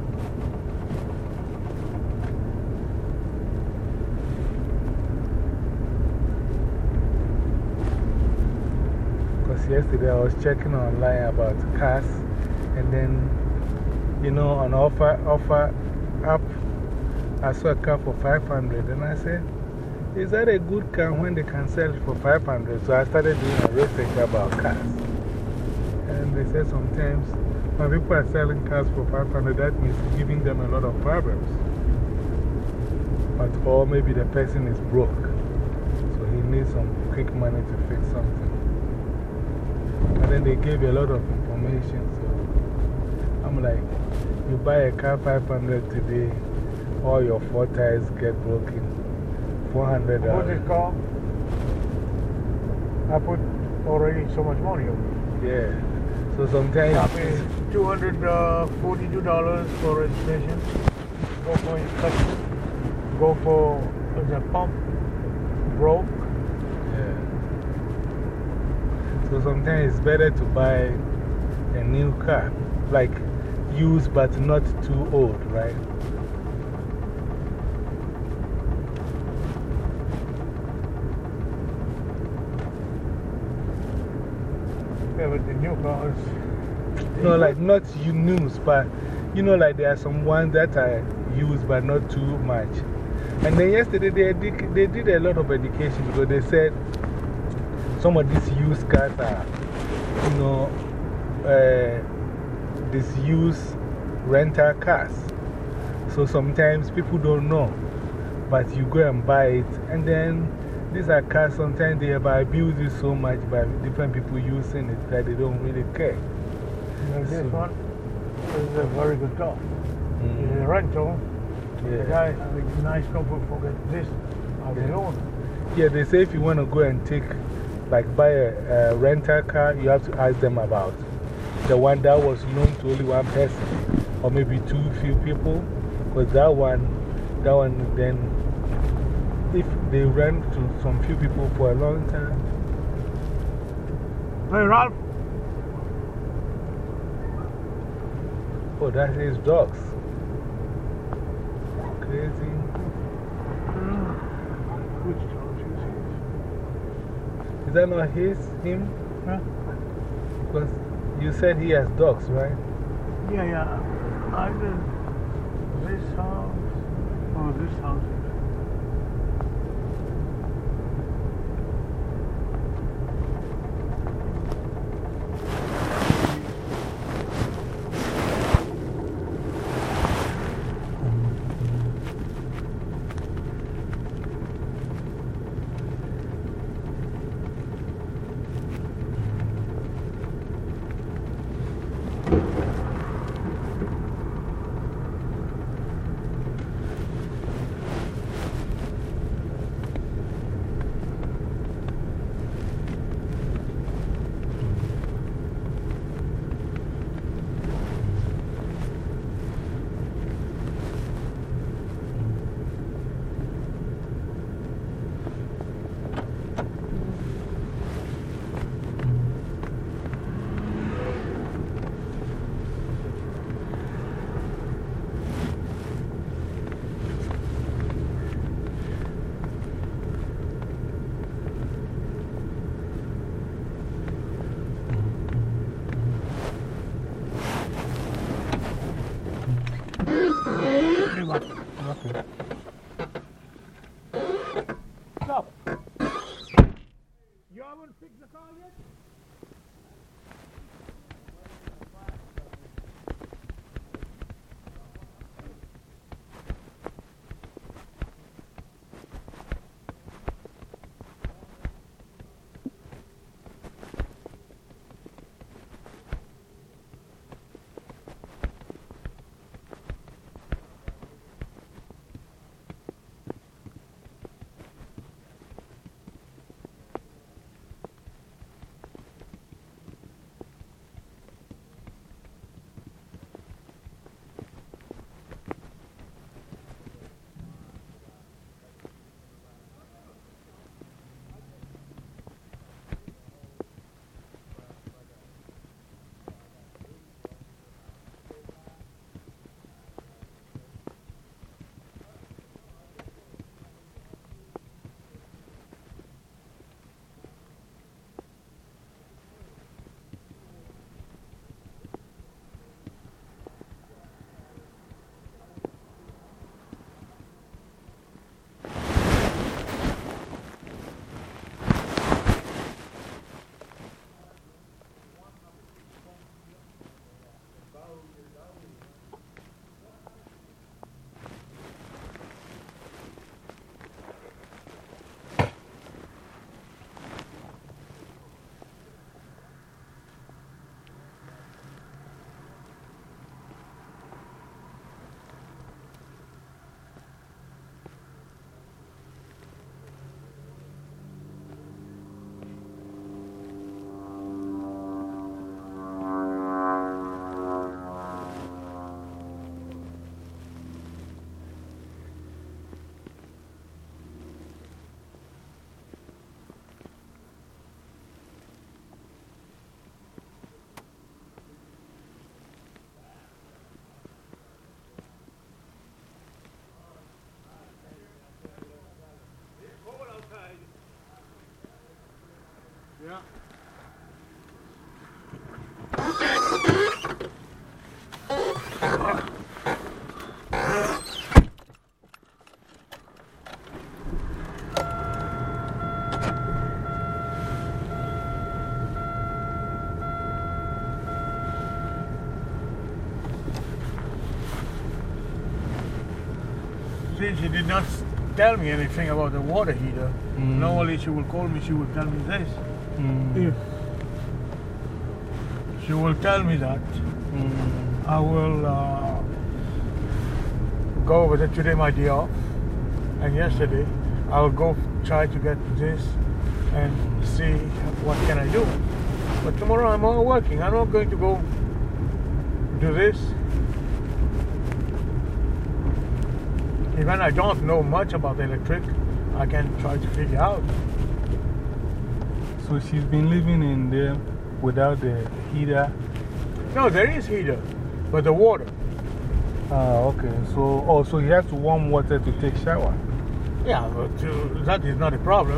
Because yesterday I was checking online about cars, and then, you know, on offer, offer app, I saw a car for five hundred, and I said, is that a good car when they can sell it for five hundred? So I started doing a research about cars. And they said sometimes when people are selling cars for five hundred, that means giving them a lot of problems. But, or maybe the person is broke, so he needs some quick money to fix something. And then they gave a lot of information, so I'm like, you buy a car five hundred today, all your four tires get broken. four hundred dollars. What's it called? I put already so much money on it. Yeah. So sometimes. I paid two hundred forty-two dollars for registration. Go for inspection. Go for the pump. Broke. Yeah. So sometimes it's better to buy a new car. Like used but not too old, right? Yeah, but the new cars. No, like not you news, but you know, like there are some ones that are used but not too much. And then yesterday they did, they did a lot of education because they said some of these used cars are, you know, uh, these used rental cars. So sometimes people don't know, but you go and buy it, and then these are cars, sometimes they have abused it so much by different people using it that they don't really care. Like this So- one. This is a very good car. Mm. It's a rental. The Yeah. guy has a nice couple for this as a loan. Yeah, they say if you want to go and take, like buy a, a rental car, you have to ask them about the one that was known to only one person, or maybe two few people. Because that one, that one, then if they rent to some few people for a long time. Hey, Ralph. Oh, that is dogs. Crazy. Which dog is his? Is that not his, him? Huh? Because you said he has dogs, right? Yeah, yeah. Either this house or this house. Stop. You haven't fixed the car yet? Yeah. See, she did not tell me anything about the water heater. Mm. Normally she will call me, she will tell me this. Mm. If she will tell me that, Mm. I will uh, go over there. Today my day off, and yesterday I'll go try to get this and see what can I do. But tomorrow I'm all working. I'm not going to go do this. Even I don't know much about electric, I can try to figure out. So she's been living in there without the heater? No, there is heater. But the water, Ah, okay. So, oh, so he has to warm water to take shower. yeah, but uh, that is not a problem.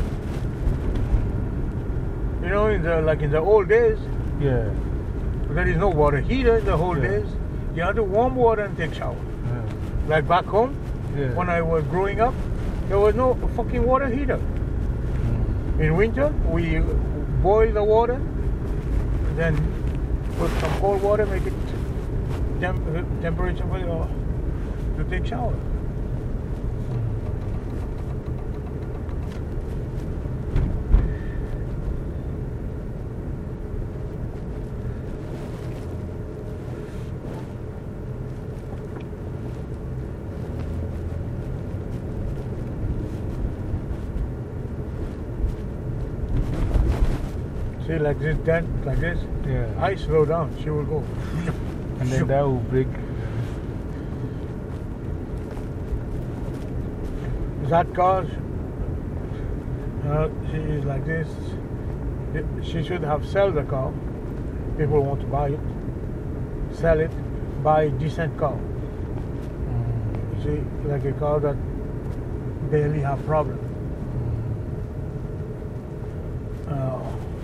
You know, in the, like in the old days, Yeah. there is no water heater in the old Yeah. days. You had to warm water and take shower. Yeah. Like back home, Yeah. when I was growing up, there was no fucking water heater. Mm. In winter, we boil the water, then put some cold water, make it temp temperature for you to take shower. See, like this, that, like this. Yeah. I slow down, she will go. And then that will break. That car, uh, she is like this. She should have sold the car. People want to buy it, sell it, buy a decent car. Mm. See, like a car that barely have problem. Uh,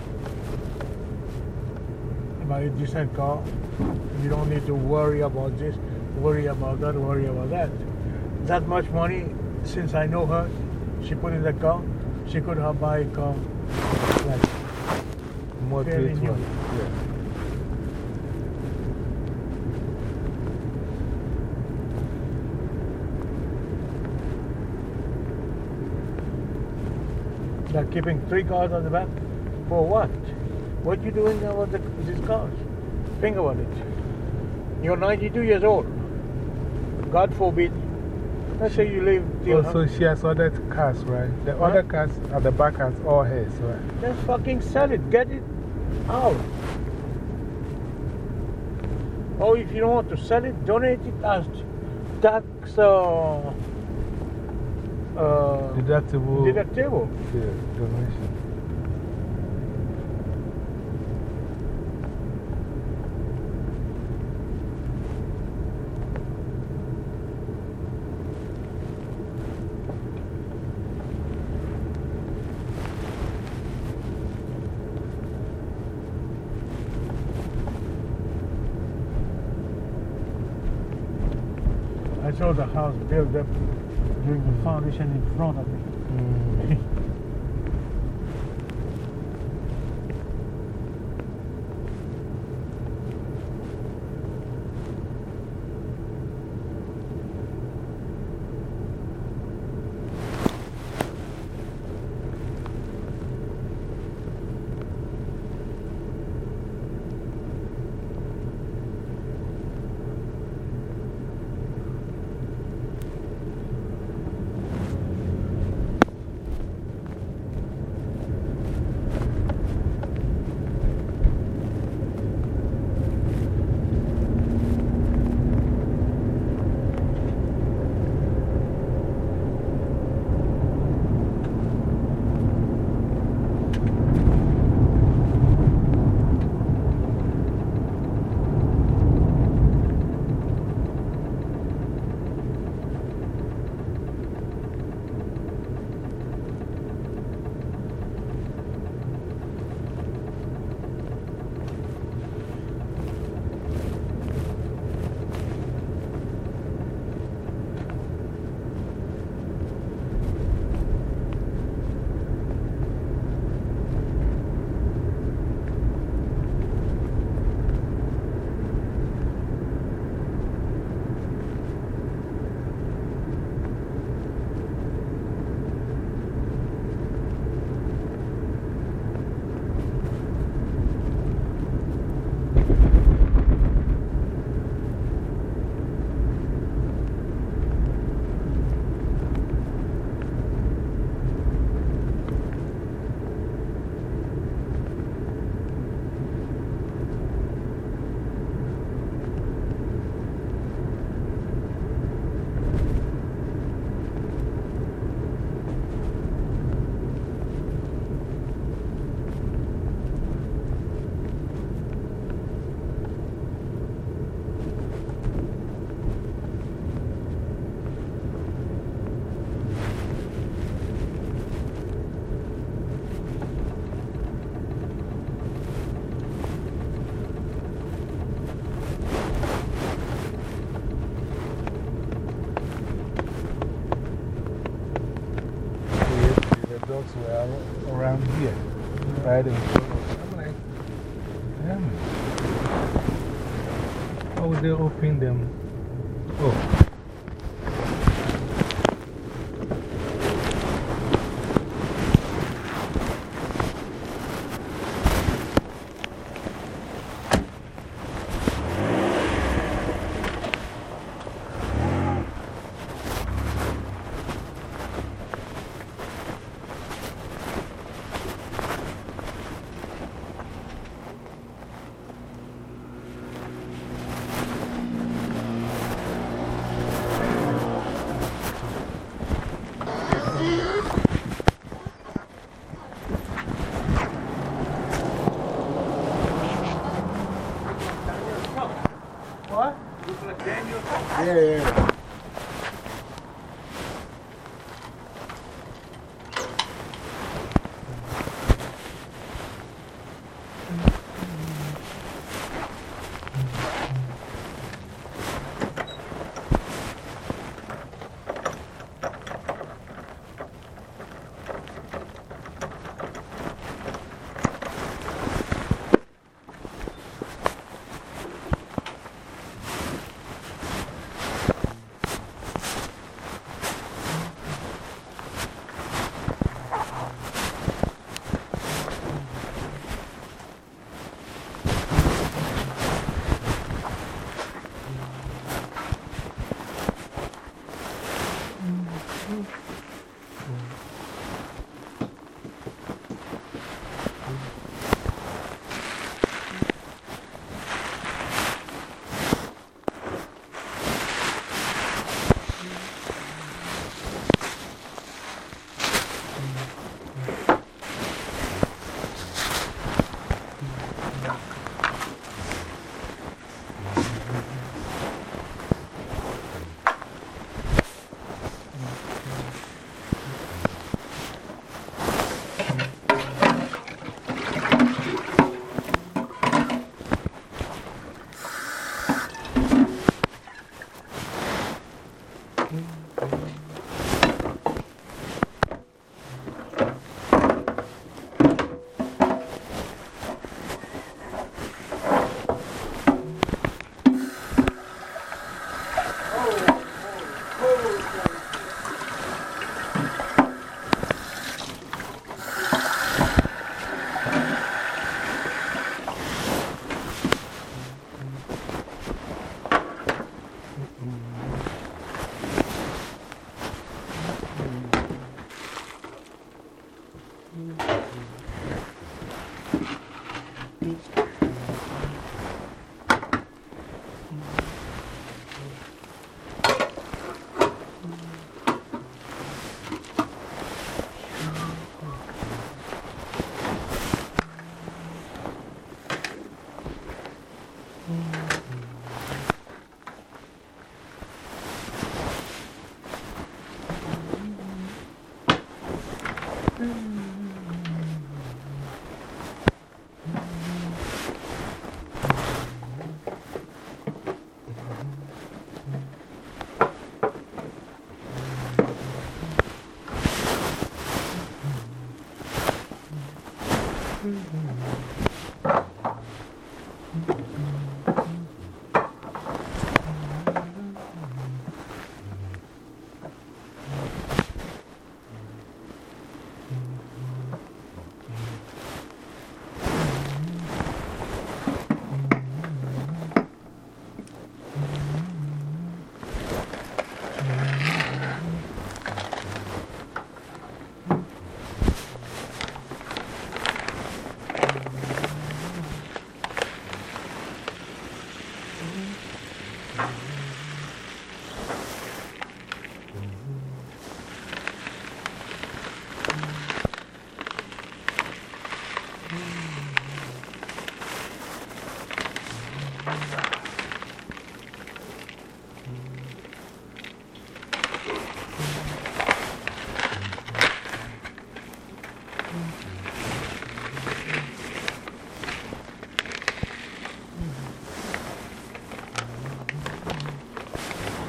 buy a decent car. You don't need to worry about this, worry about that, worry about that. That much money, since I know her, she put in the car, she could have buy a car like Moderate Very new. one. Yeah. They're keeping three cars on the back. For what? What you doing about the, these cars? Think about it. You're ninety-two years old. God forbid. Let's say you live till Oh, so she has other cars, right? The Huh? other cars at the back has all hers, right? just fucking sell it. Get it out. Or if you don't want to sell it, donate it as tax uh, uh, Deductible. deductible. Yeah, donation. I saw the house built up during the foundation in front of me. Mm. dogs were ar around here, right in front of us. I'm like, damn it. How would they open them? Oh. What? Yeah, yeah.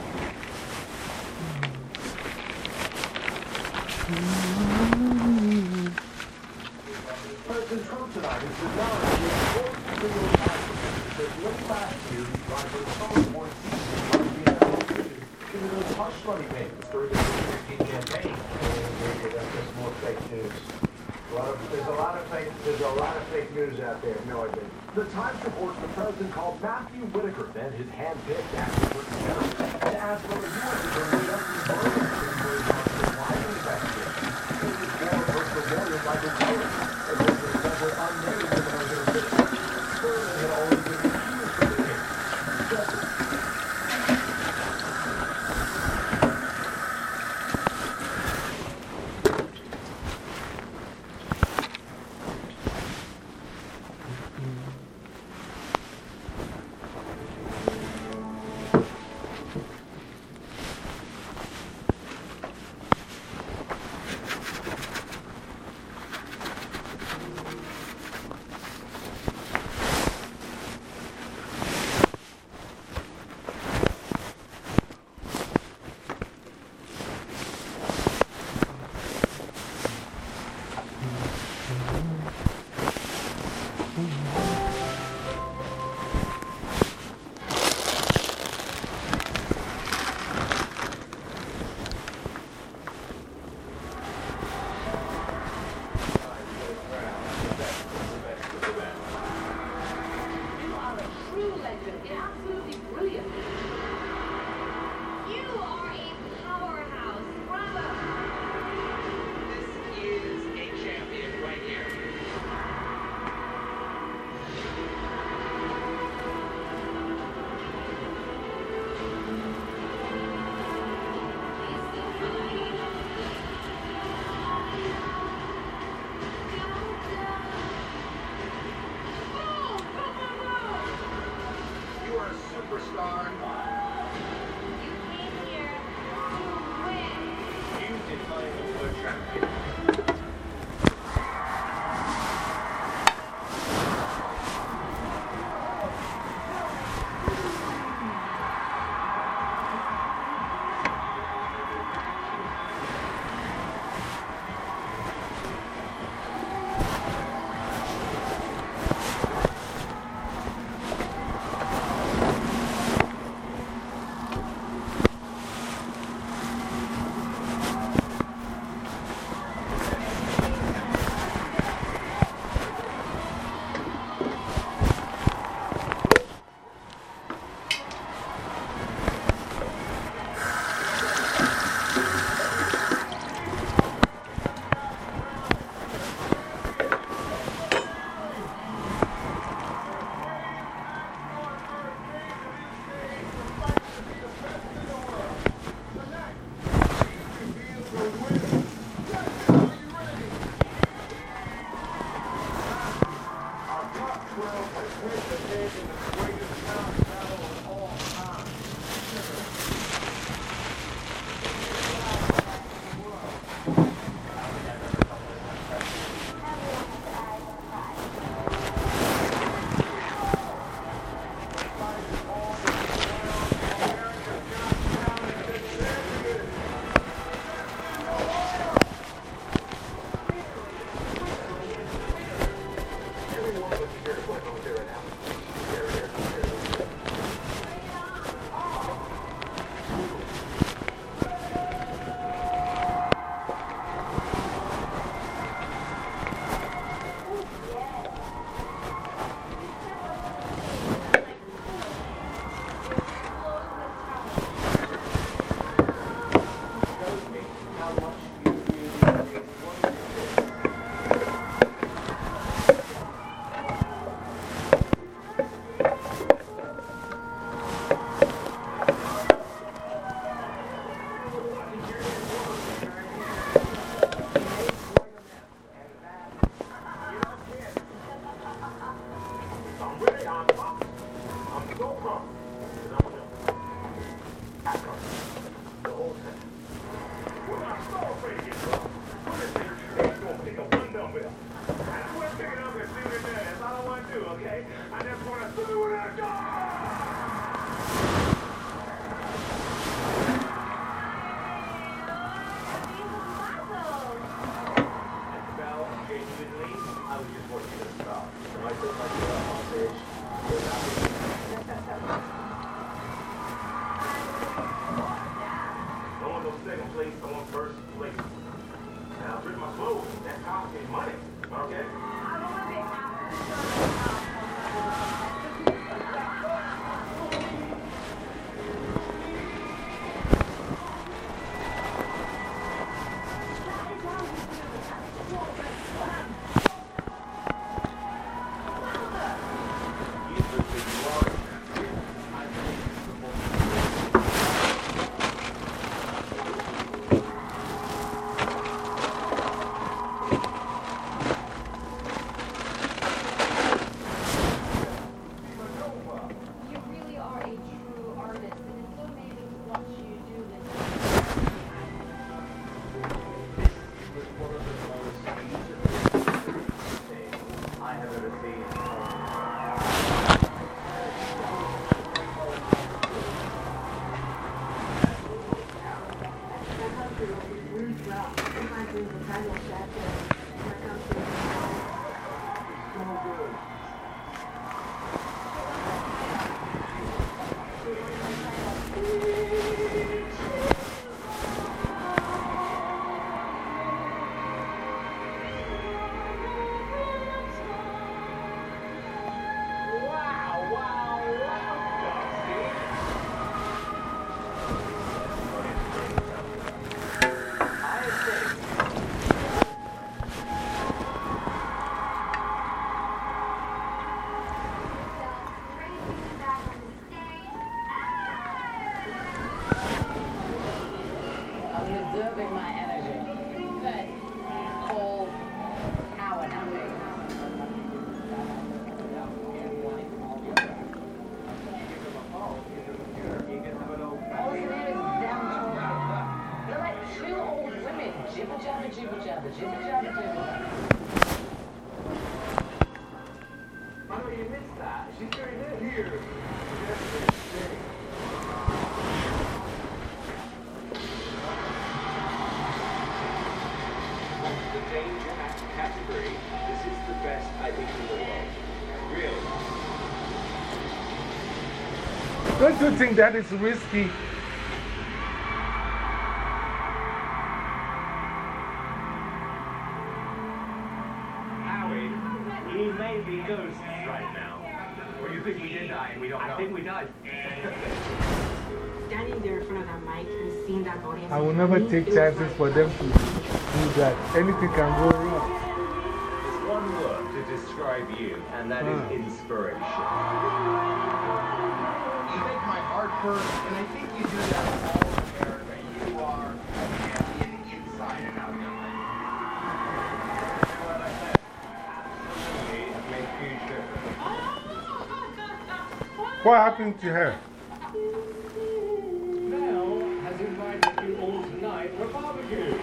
Mm-hmm. why for the summer sports season, you know, give it those hush money payments during the twenty fifteen campaign. That's just more fake news. A lot of, there's a lot of fake, there's a lot of fake news out there. No, I didn't. The Times reports the president called Matthew Whitaker, then his hand-picked acting attorney general, to ask for a U S attorney Justice Breyer to inquiry into the Wyden investigation. It was former personal lawyer Michael Cohen, as well as several unnamed American officials. Cohen had already been accused of the case. Justice Money, okay? You really are a true artist, and it's so amazing to watch you do this. I have ever seen. I'm reserving my energy. Good. Whole hour now. All his name is damn talking. They're like two old women. Jibber jabber, jibber jabber, jibber jabber, jibber jabber. Oh, you missed that. She's very good. Here. The danger act category. This is the best I think in the world. Really. Don't you think that is risky? Howie, he may be ghosts right now. Or you think we did die and we don't know? I think we died. Standing there in front of that mic and seeing that audience. I will never take chances for them to do that. Anything can go wrong. There's one word to describe you, and that Ah. is inspiration. You make my heart hurt, and I think you do that all in America. You are a champion inside and out. Absolutely make huge difference. What happened to her? Mel has invited you all tonight for barbecue.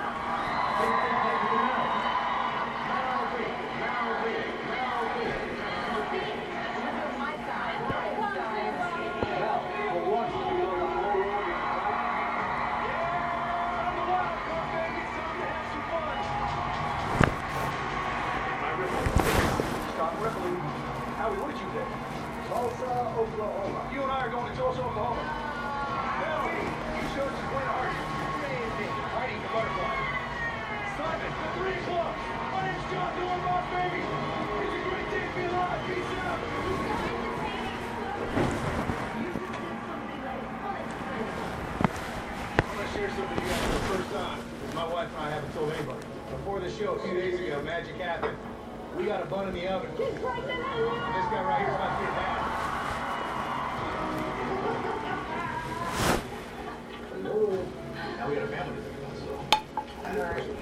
Howie, what did you get? Tulsa, Oklahoma. You and I are going to Tulsa, Oklahoma. Well, you showed us quite a heart. Amazing. Hiding the butterfly. Simon, the three clubs. My name's John Dolan Ross, baby. It's a great day to be alive. Peace out. I'm going to share something with you guys for the first time. Because my wife and I haven't told anybody. Before the show, a few days ago, magic happened. We got a bun in the oven. And this guy right here is about to get mad. Hello. Now we got a family to think about, so.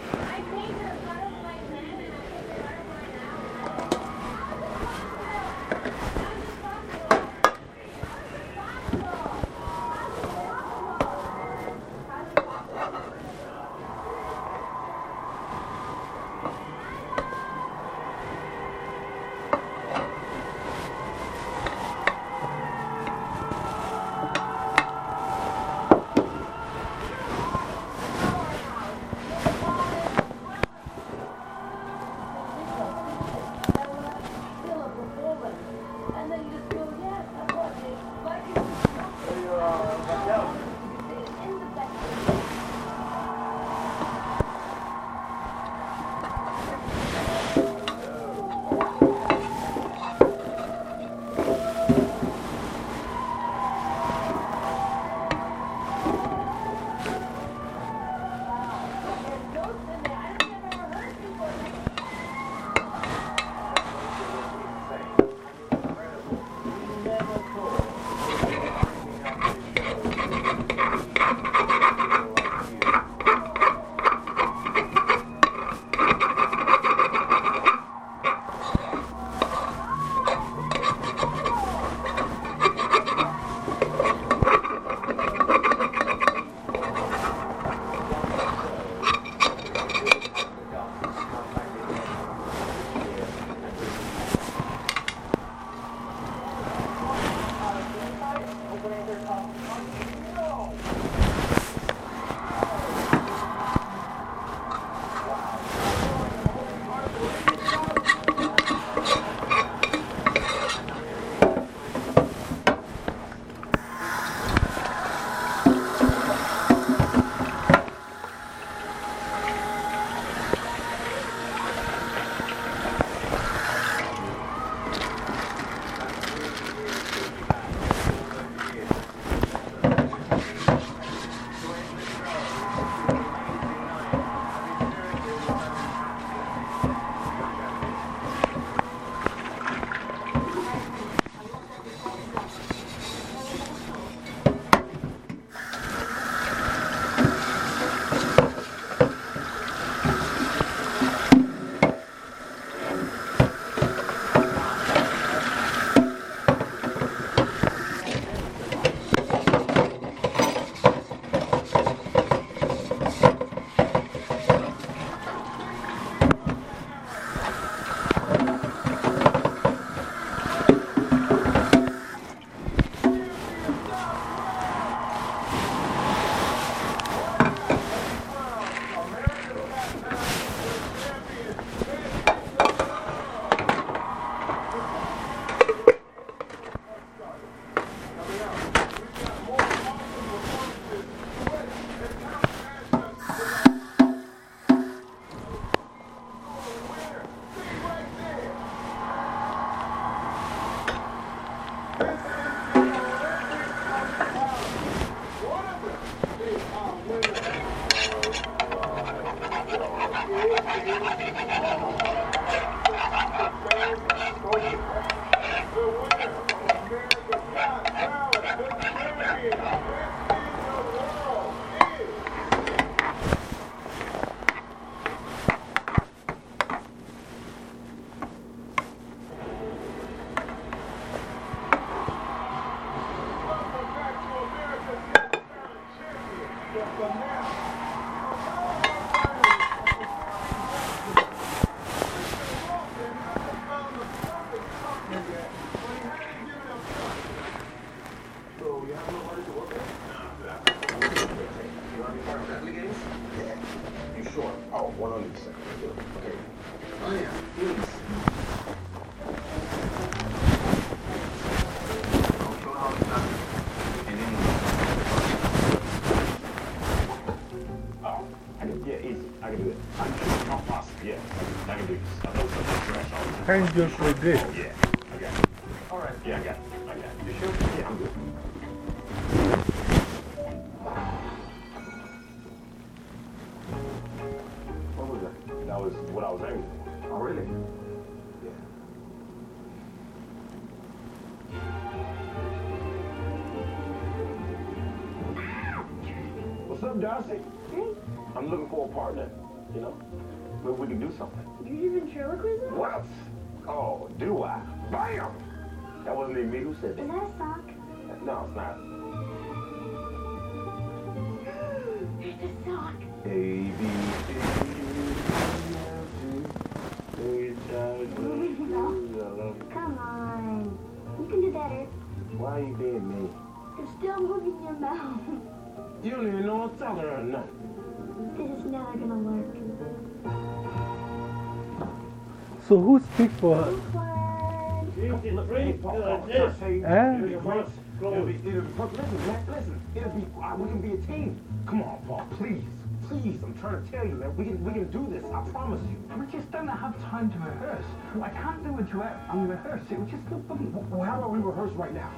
Hands just like this. Yeah, I got it. All right. Yeah, I got it. I got it. You sure? Yeah, I'm good. What was that? That was what I was aiming for. Oh, really? Yeah. What's up, Darcy? I'm looking for a partner, you know? Maybe we can do something. Do you do ventriloquism? What? Oh, do I? Bam! That wasn't even me who said that. Is that a sock? No, it's not. It's a sock. A, B, C, D, No. Come on. You can do better. Why are you being mean? You're still moving your mouth. You don't even know what I'm talking about or nothing. This is never gonna work. So who speaks for her? Look, hey, Paul, Paul, can I say, Eh? it'll be great. It'll be, it'll be, but listen, man, listen. It'll be, uh, we can be a team. Come on, Paul, please. Please, I'm trying to tell you, man. We can, we can do this. I promise you. We just don't have time to rehearse. I can't do a duet and rehearse it. We just no fun. Well, how about we rehearse right now?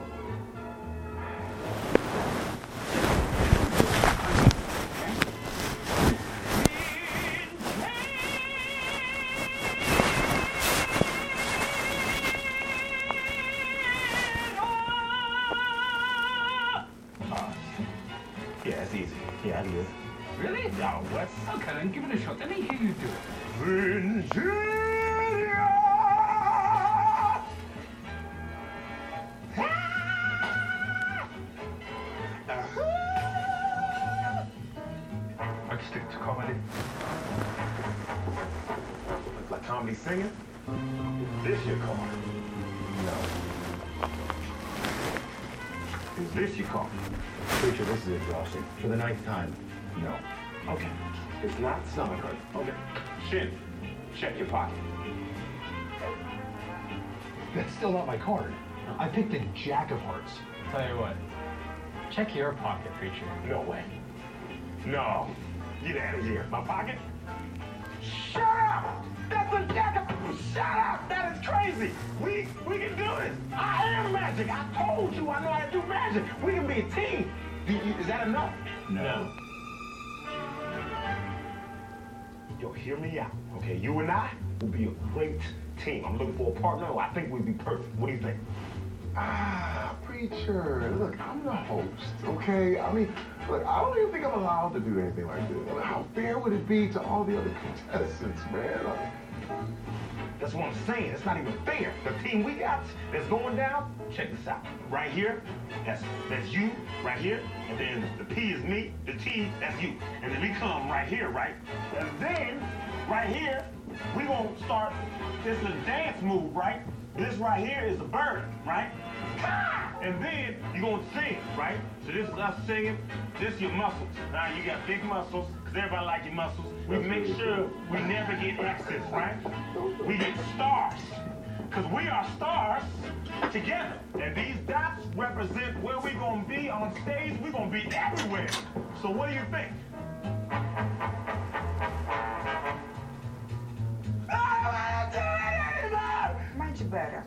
Yeah, it's easy. Yeah, it is. Really? Yeah, what? Okay, then give it a shot. Let me hear you do it. Virginia! I'd stick to comedy. Looks like comedy singing. This your car? No. Is this your car? Preacher, this is exhausting. For the ninth time, no. Okay. It's not selling her. Okay. Shin, check your pocket. That's still not my card. I picked the Jack of Hearts. Tell you what, check your pocket, Preacher. No way. No. Get out of here. My pocket? Shut up! That's a Jack of... Shut up! That is crazy! We we can do this! I am magic! I told you I know how to do magic! We can be a team! Do you- Is that enough? No. Yo, hear me out, okay? You and I will be a great team. I'm looking for a partner. I think we'd be perfect. What do you think? Ah, preacher, look, I'm the host, okay? I mean, look, I don't even think I'm allowed to do anything like this. I mean, how fair would it be to all the other contestants, man? I mean, That's what I'm saying. It's not even fair. The team we got that's going down, check this out. Right here, that's that's you, right here. And then the P is me, the T, that's you. And then we come right here, right? And then, right here, we gonna start, this is a dance move, right? This right here is a bird, right? And then you're gonna sing, right? So this is us singing, this is your muscles. Now you got big muscles, because everybody like your muscles. We make sure we never get X's, right? We get stars, because we are stars together. And these dots represent where we're gonna be on stage. We're gonna be everywhere. So what do you think? Mind you better.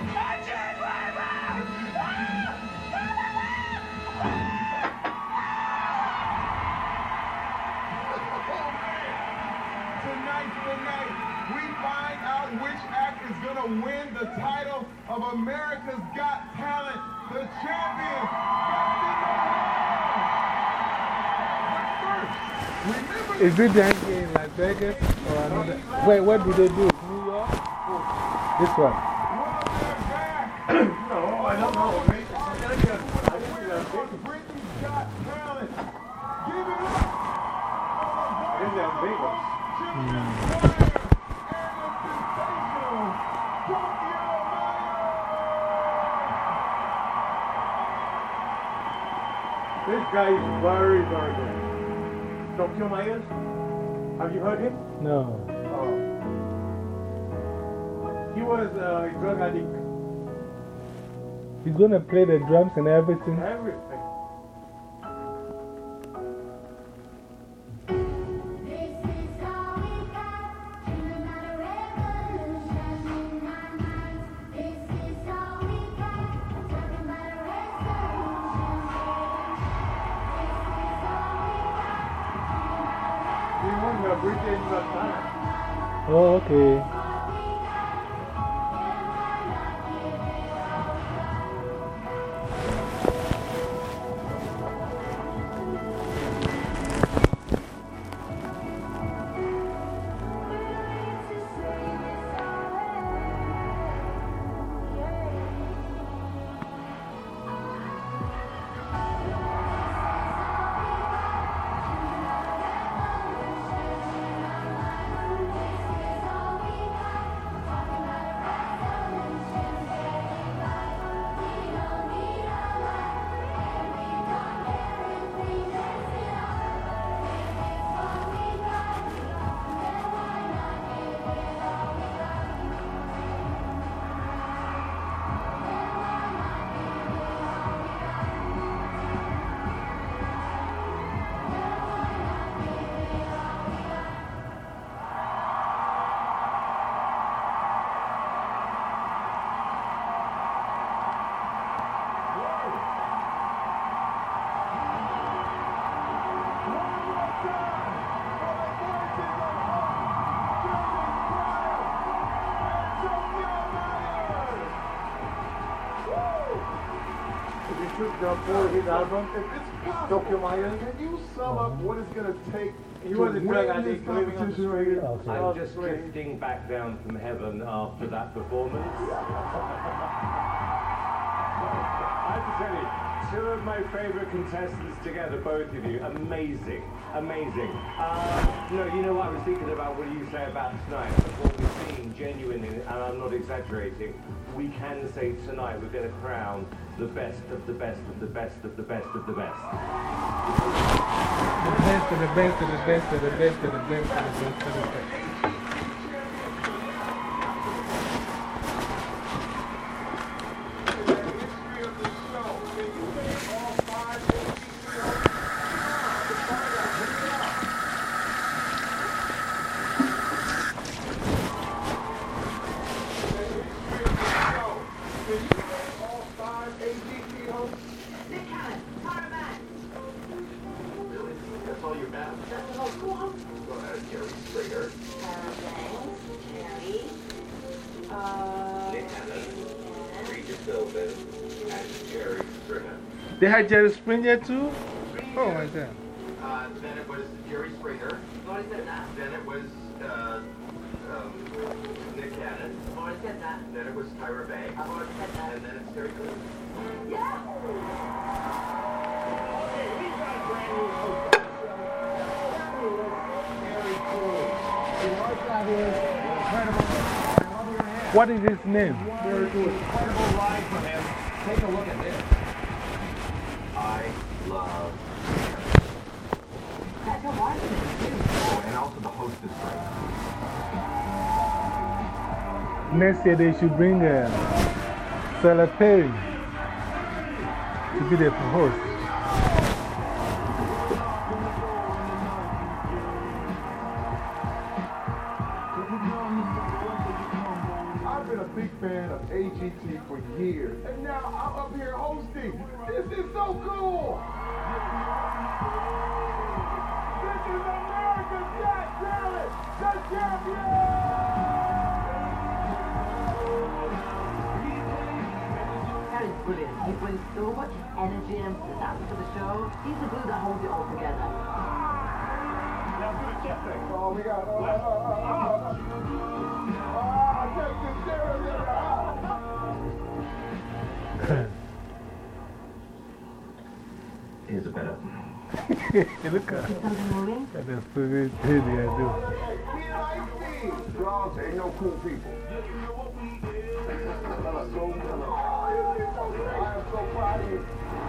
Tonight's the night we find out which act is gonna win the title of America's Got Talent, the champion. Is it done here in Las Vegas or another? Wait, what do they do? New York? This one. No, I don't know. Britain's Got Talent. Give it up. In Las Vegas. This guy is very, very good. Tokyo Myers? Have you heard him? No. Oh. He was uh, a drug addict. He's going to play the drums and everything? Everything. Oh, okay. For his album, Tokyo Myers. Can you sum up what it's going to take he to win this competition right here? Okay. I'm just drifting back down from heaven after that performance. I have to tell you, two of my favorite contestants together, both of you. Amazing, amazing. Uh, no, you know what I was thinking about what you say about tonight. What we've seen, genuinely, and I'm not exaggerating, we can say tonight we're going to crown the best of the best of the best of the best of the best. The best of the best of the best of the best of the best of the best of the best. They had Jerry Springer too? Oh my God. Uh, then it was Jerry Springer. Then it was uh, um, Nick Cannon. Then it was Tyra Banks. And then it's Terry Crews. Yeah! What is his name? Very good. Incredible ride from him. Take a look at this. I love oh, and also the host is great. Next year they should bring uh, Sarah Perry to be the host. I've been a big fan of A G T for years, and now I'm up here hosting. This is so cool! This is America's Got Talent, the champion! Terry's brilliant. He brings so much energy and pizzazz to the show. He's the glue that holds it all together. Now do the chest thing. Oh, we got. Oh, oh, oh, oh, oh. Ah, take the Sarah there. Here's a better. Look at that favorite baby I do. Dogs ain't no cool people. I'm so proud of you.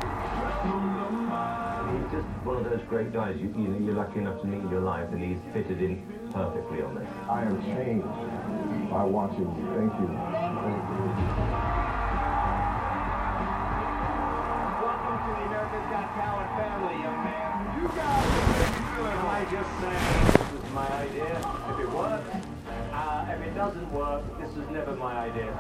He's just one of those great guys. You, you know, you're lucky enough to meet in your life, and he's fitted in perfectly on this. I am changed by watching you. Thank you. Thank you. Welcome to the America's Got Talent family, young man. You guys make me feel Am I just saying this was my idea? If it works, uh, if it doesn't work, this was never my idea.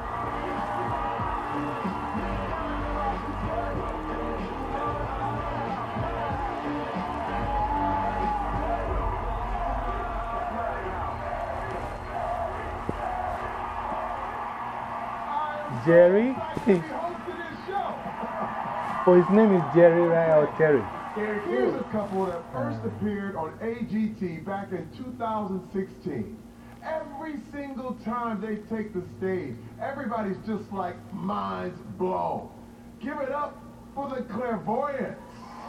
Jerry? Oh, his name is Jerry, right? Or Terry? Here's a couple that first appeared on A G T back in two thousand sixteen. Every single time they take the stage, everybody's just like minds blown. Give it up for the Clairvoyants.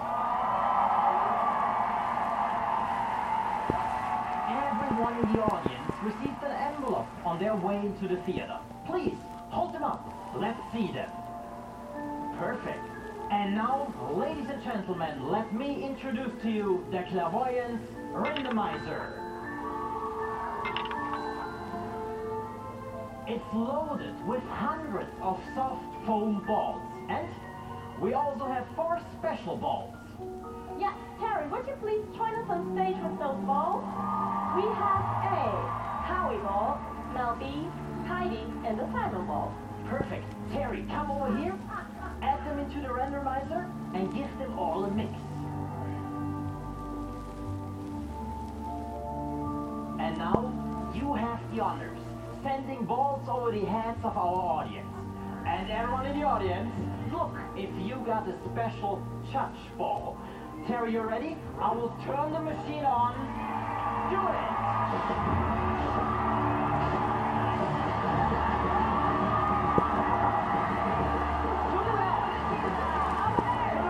Everyone in the audience received an envelope on their way into the theater. Please, hold them up. Let's see them. Perfect. And now, ladies and gentlemen, let me introduce to you the Clairvoyance Randomizer. It's loaded with hundreds of soft foam balls. And we also have four special balls. Yeah, Terry, would you please join us on stage with those balls? We have A, Howie Ball, Mel B, Heidi, and the Cyber Ball. Perfect. Terry, come over here, add them into the randomizer, and give them all a mix. And now, you have the honors, sending balls over the heads of our audience. And everyone in the audience, look if you got a special touch ball. Terry, you ready? I will turn the machine on. Do it! To the left.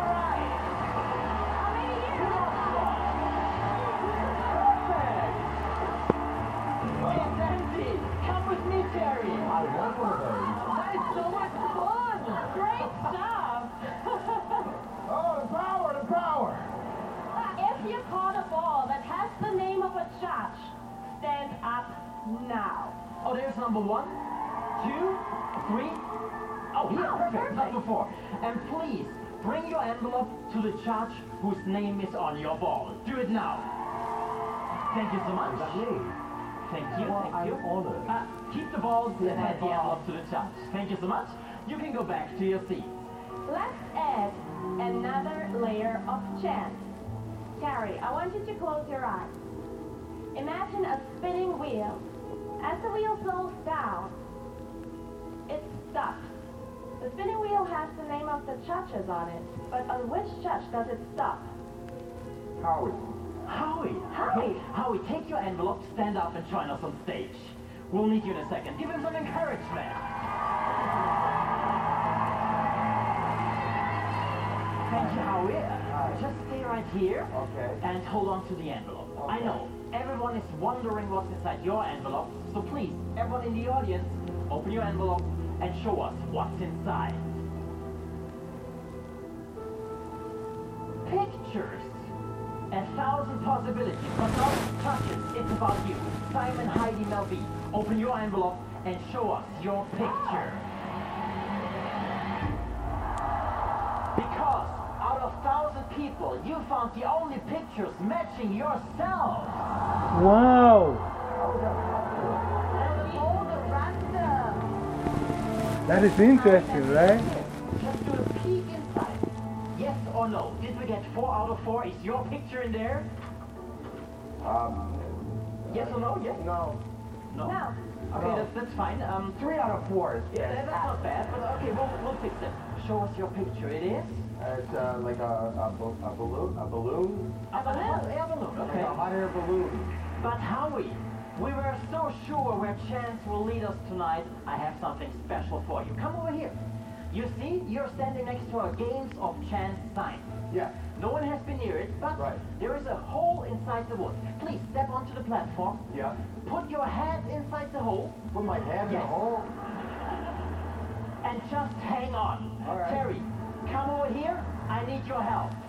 now. Oh, there's number one, two, three. Oh, here, Oh, perfect. perfect. Number four. And please, bring your envelope to the judge whose name is on your ball. Do it now. Thank you so much. Is that me? Thank you, Well, thank I'm you. honored. Uh, keep the balls Yeah, and add the ball. envelope to the judge. Thank you so much. You can go back to your seat. Let's add another layer of chance. Terry, I want you to close your eyes. Imagine a spinning wheel. As the wheel slows down, it's stuck. The spinning wheel has the name of the judges on it, but on which judge does it stop? Howie. Howie! Howie! Hey, Howie, take your envelope, stand up and join us on stage. We'll need you in a second. Give him some encouragement. Thank you, Howie. Uh, just stay right here. Okay. And hold on to the envelope. I Okay. know, everyone is wondering what's inside your envelope, so please, everyone in the audience, open your envelope and show us what's inside. Pictures. A thousand possibilities, but not touches. It's about you. Simon Heidi Melby. Open your envelope and show us your picture. Because out of thousand people, you found the only pictures matching yourself. Wow! Oh, the random. That is interesting, right? Just do a peek inside. Yes or no? Did we get four out of four? Is your picture in there? Um, Yes or no? Yes? no. No. No. Okay, No. that's, that's fine. Um, Three out of four is yeah, yes. that's not bad, but okay, we'll, we'll fix it. Show us your picture. It is? It's uh, like a, a, bo- a balloon, a balloon, A balloon. A balloon, like okay. a hot air balloon. But Howie, we were so sure where chance will lead us tonight. I have something special for you. Come over here. You see, you're standing next to a Games of Chance sign. Yeah. No one has been near it, but Right. there is a hole inside the wood. Please step onto the platform. Yeah. Put your head inside the hole. Put my head in the Yes. hole. And just hang on. All right. Terry, come over here. I need your help.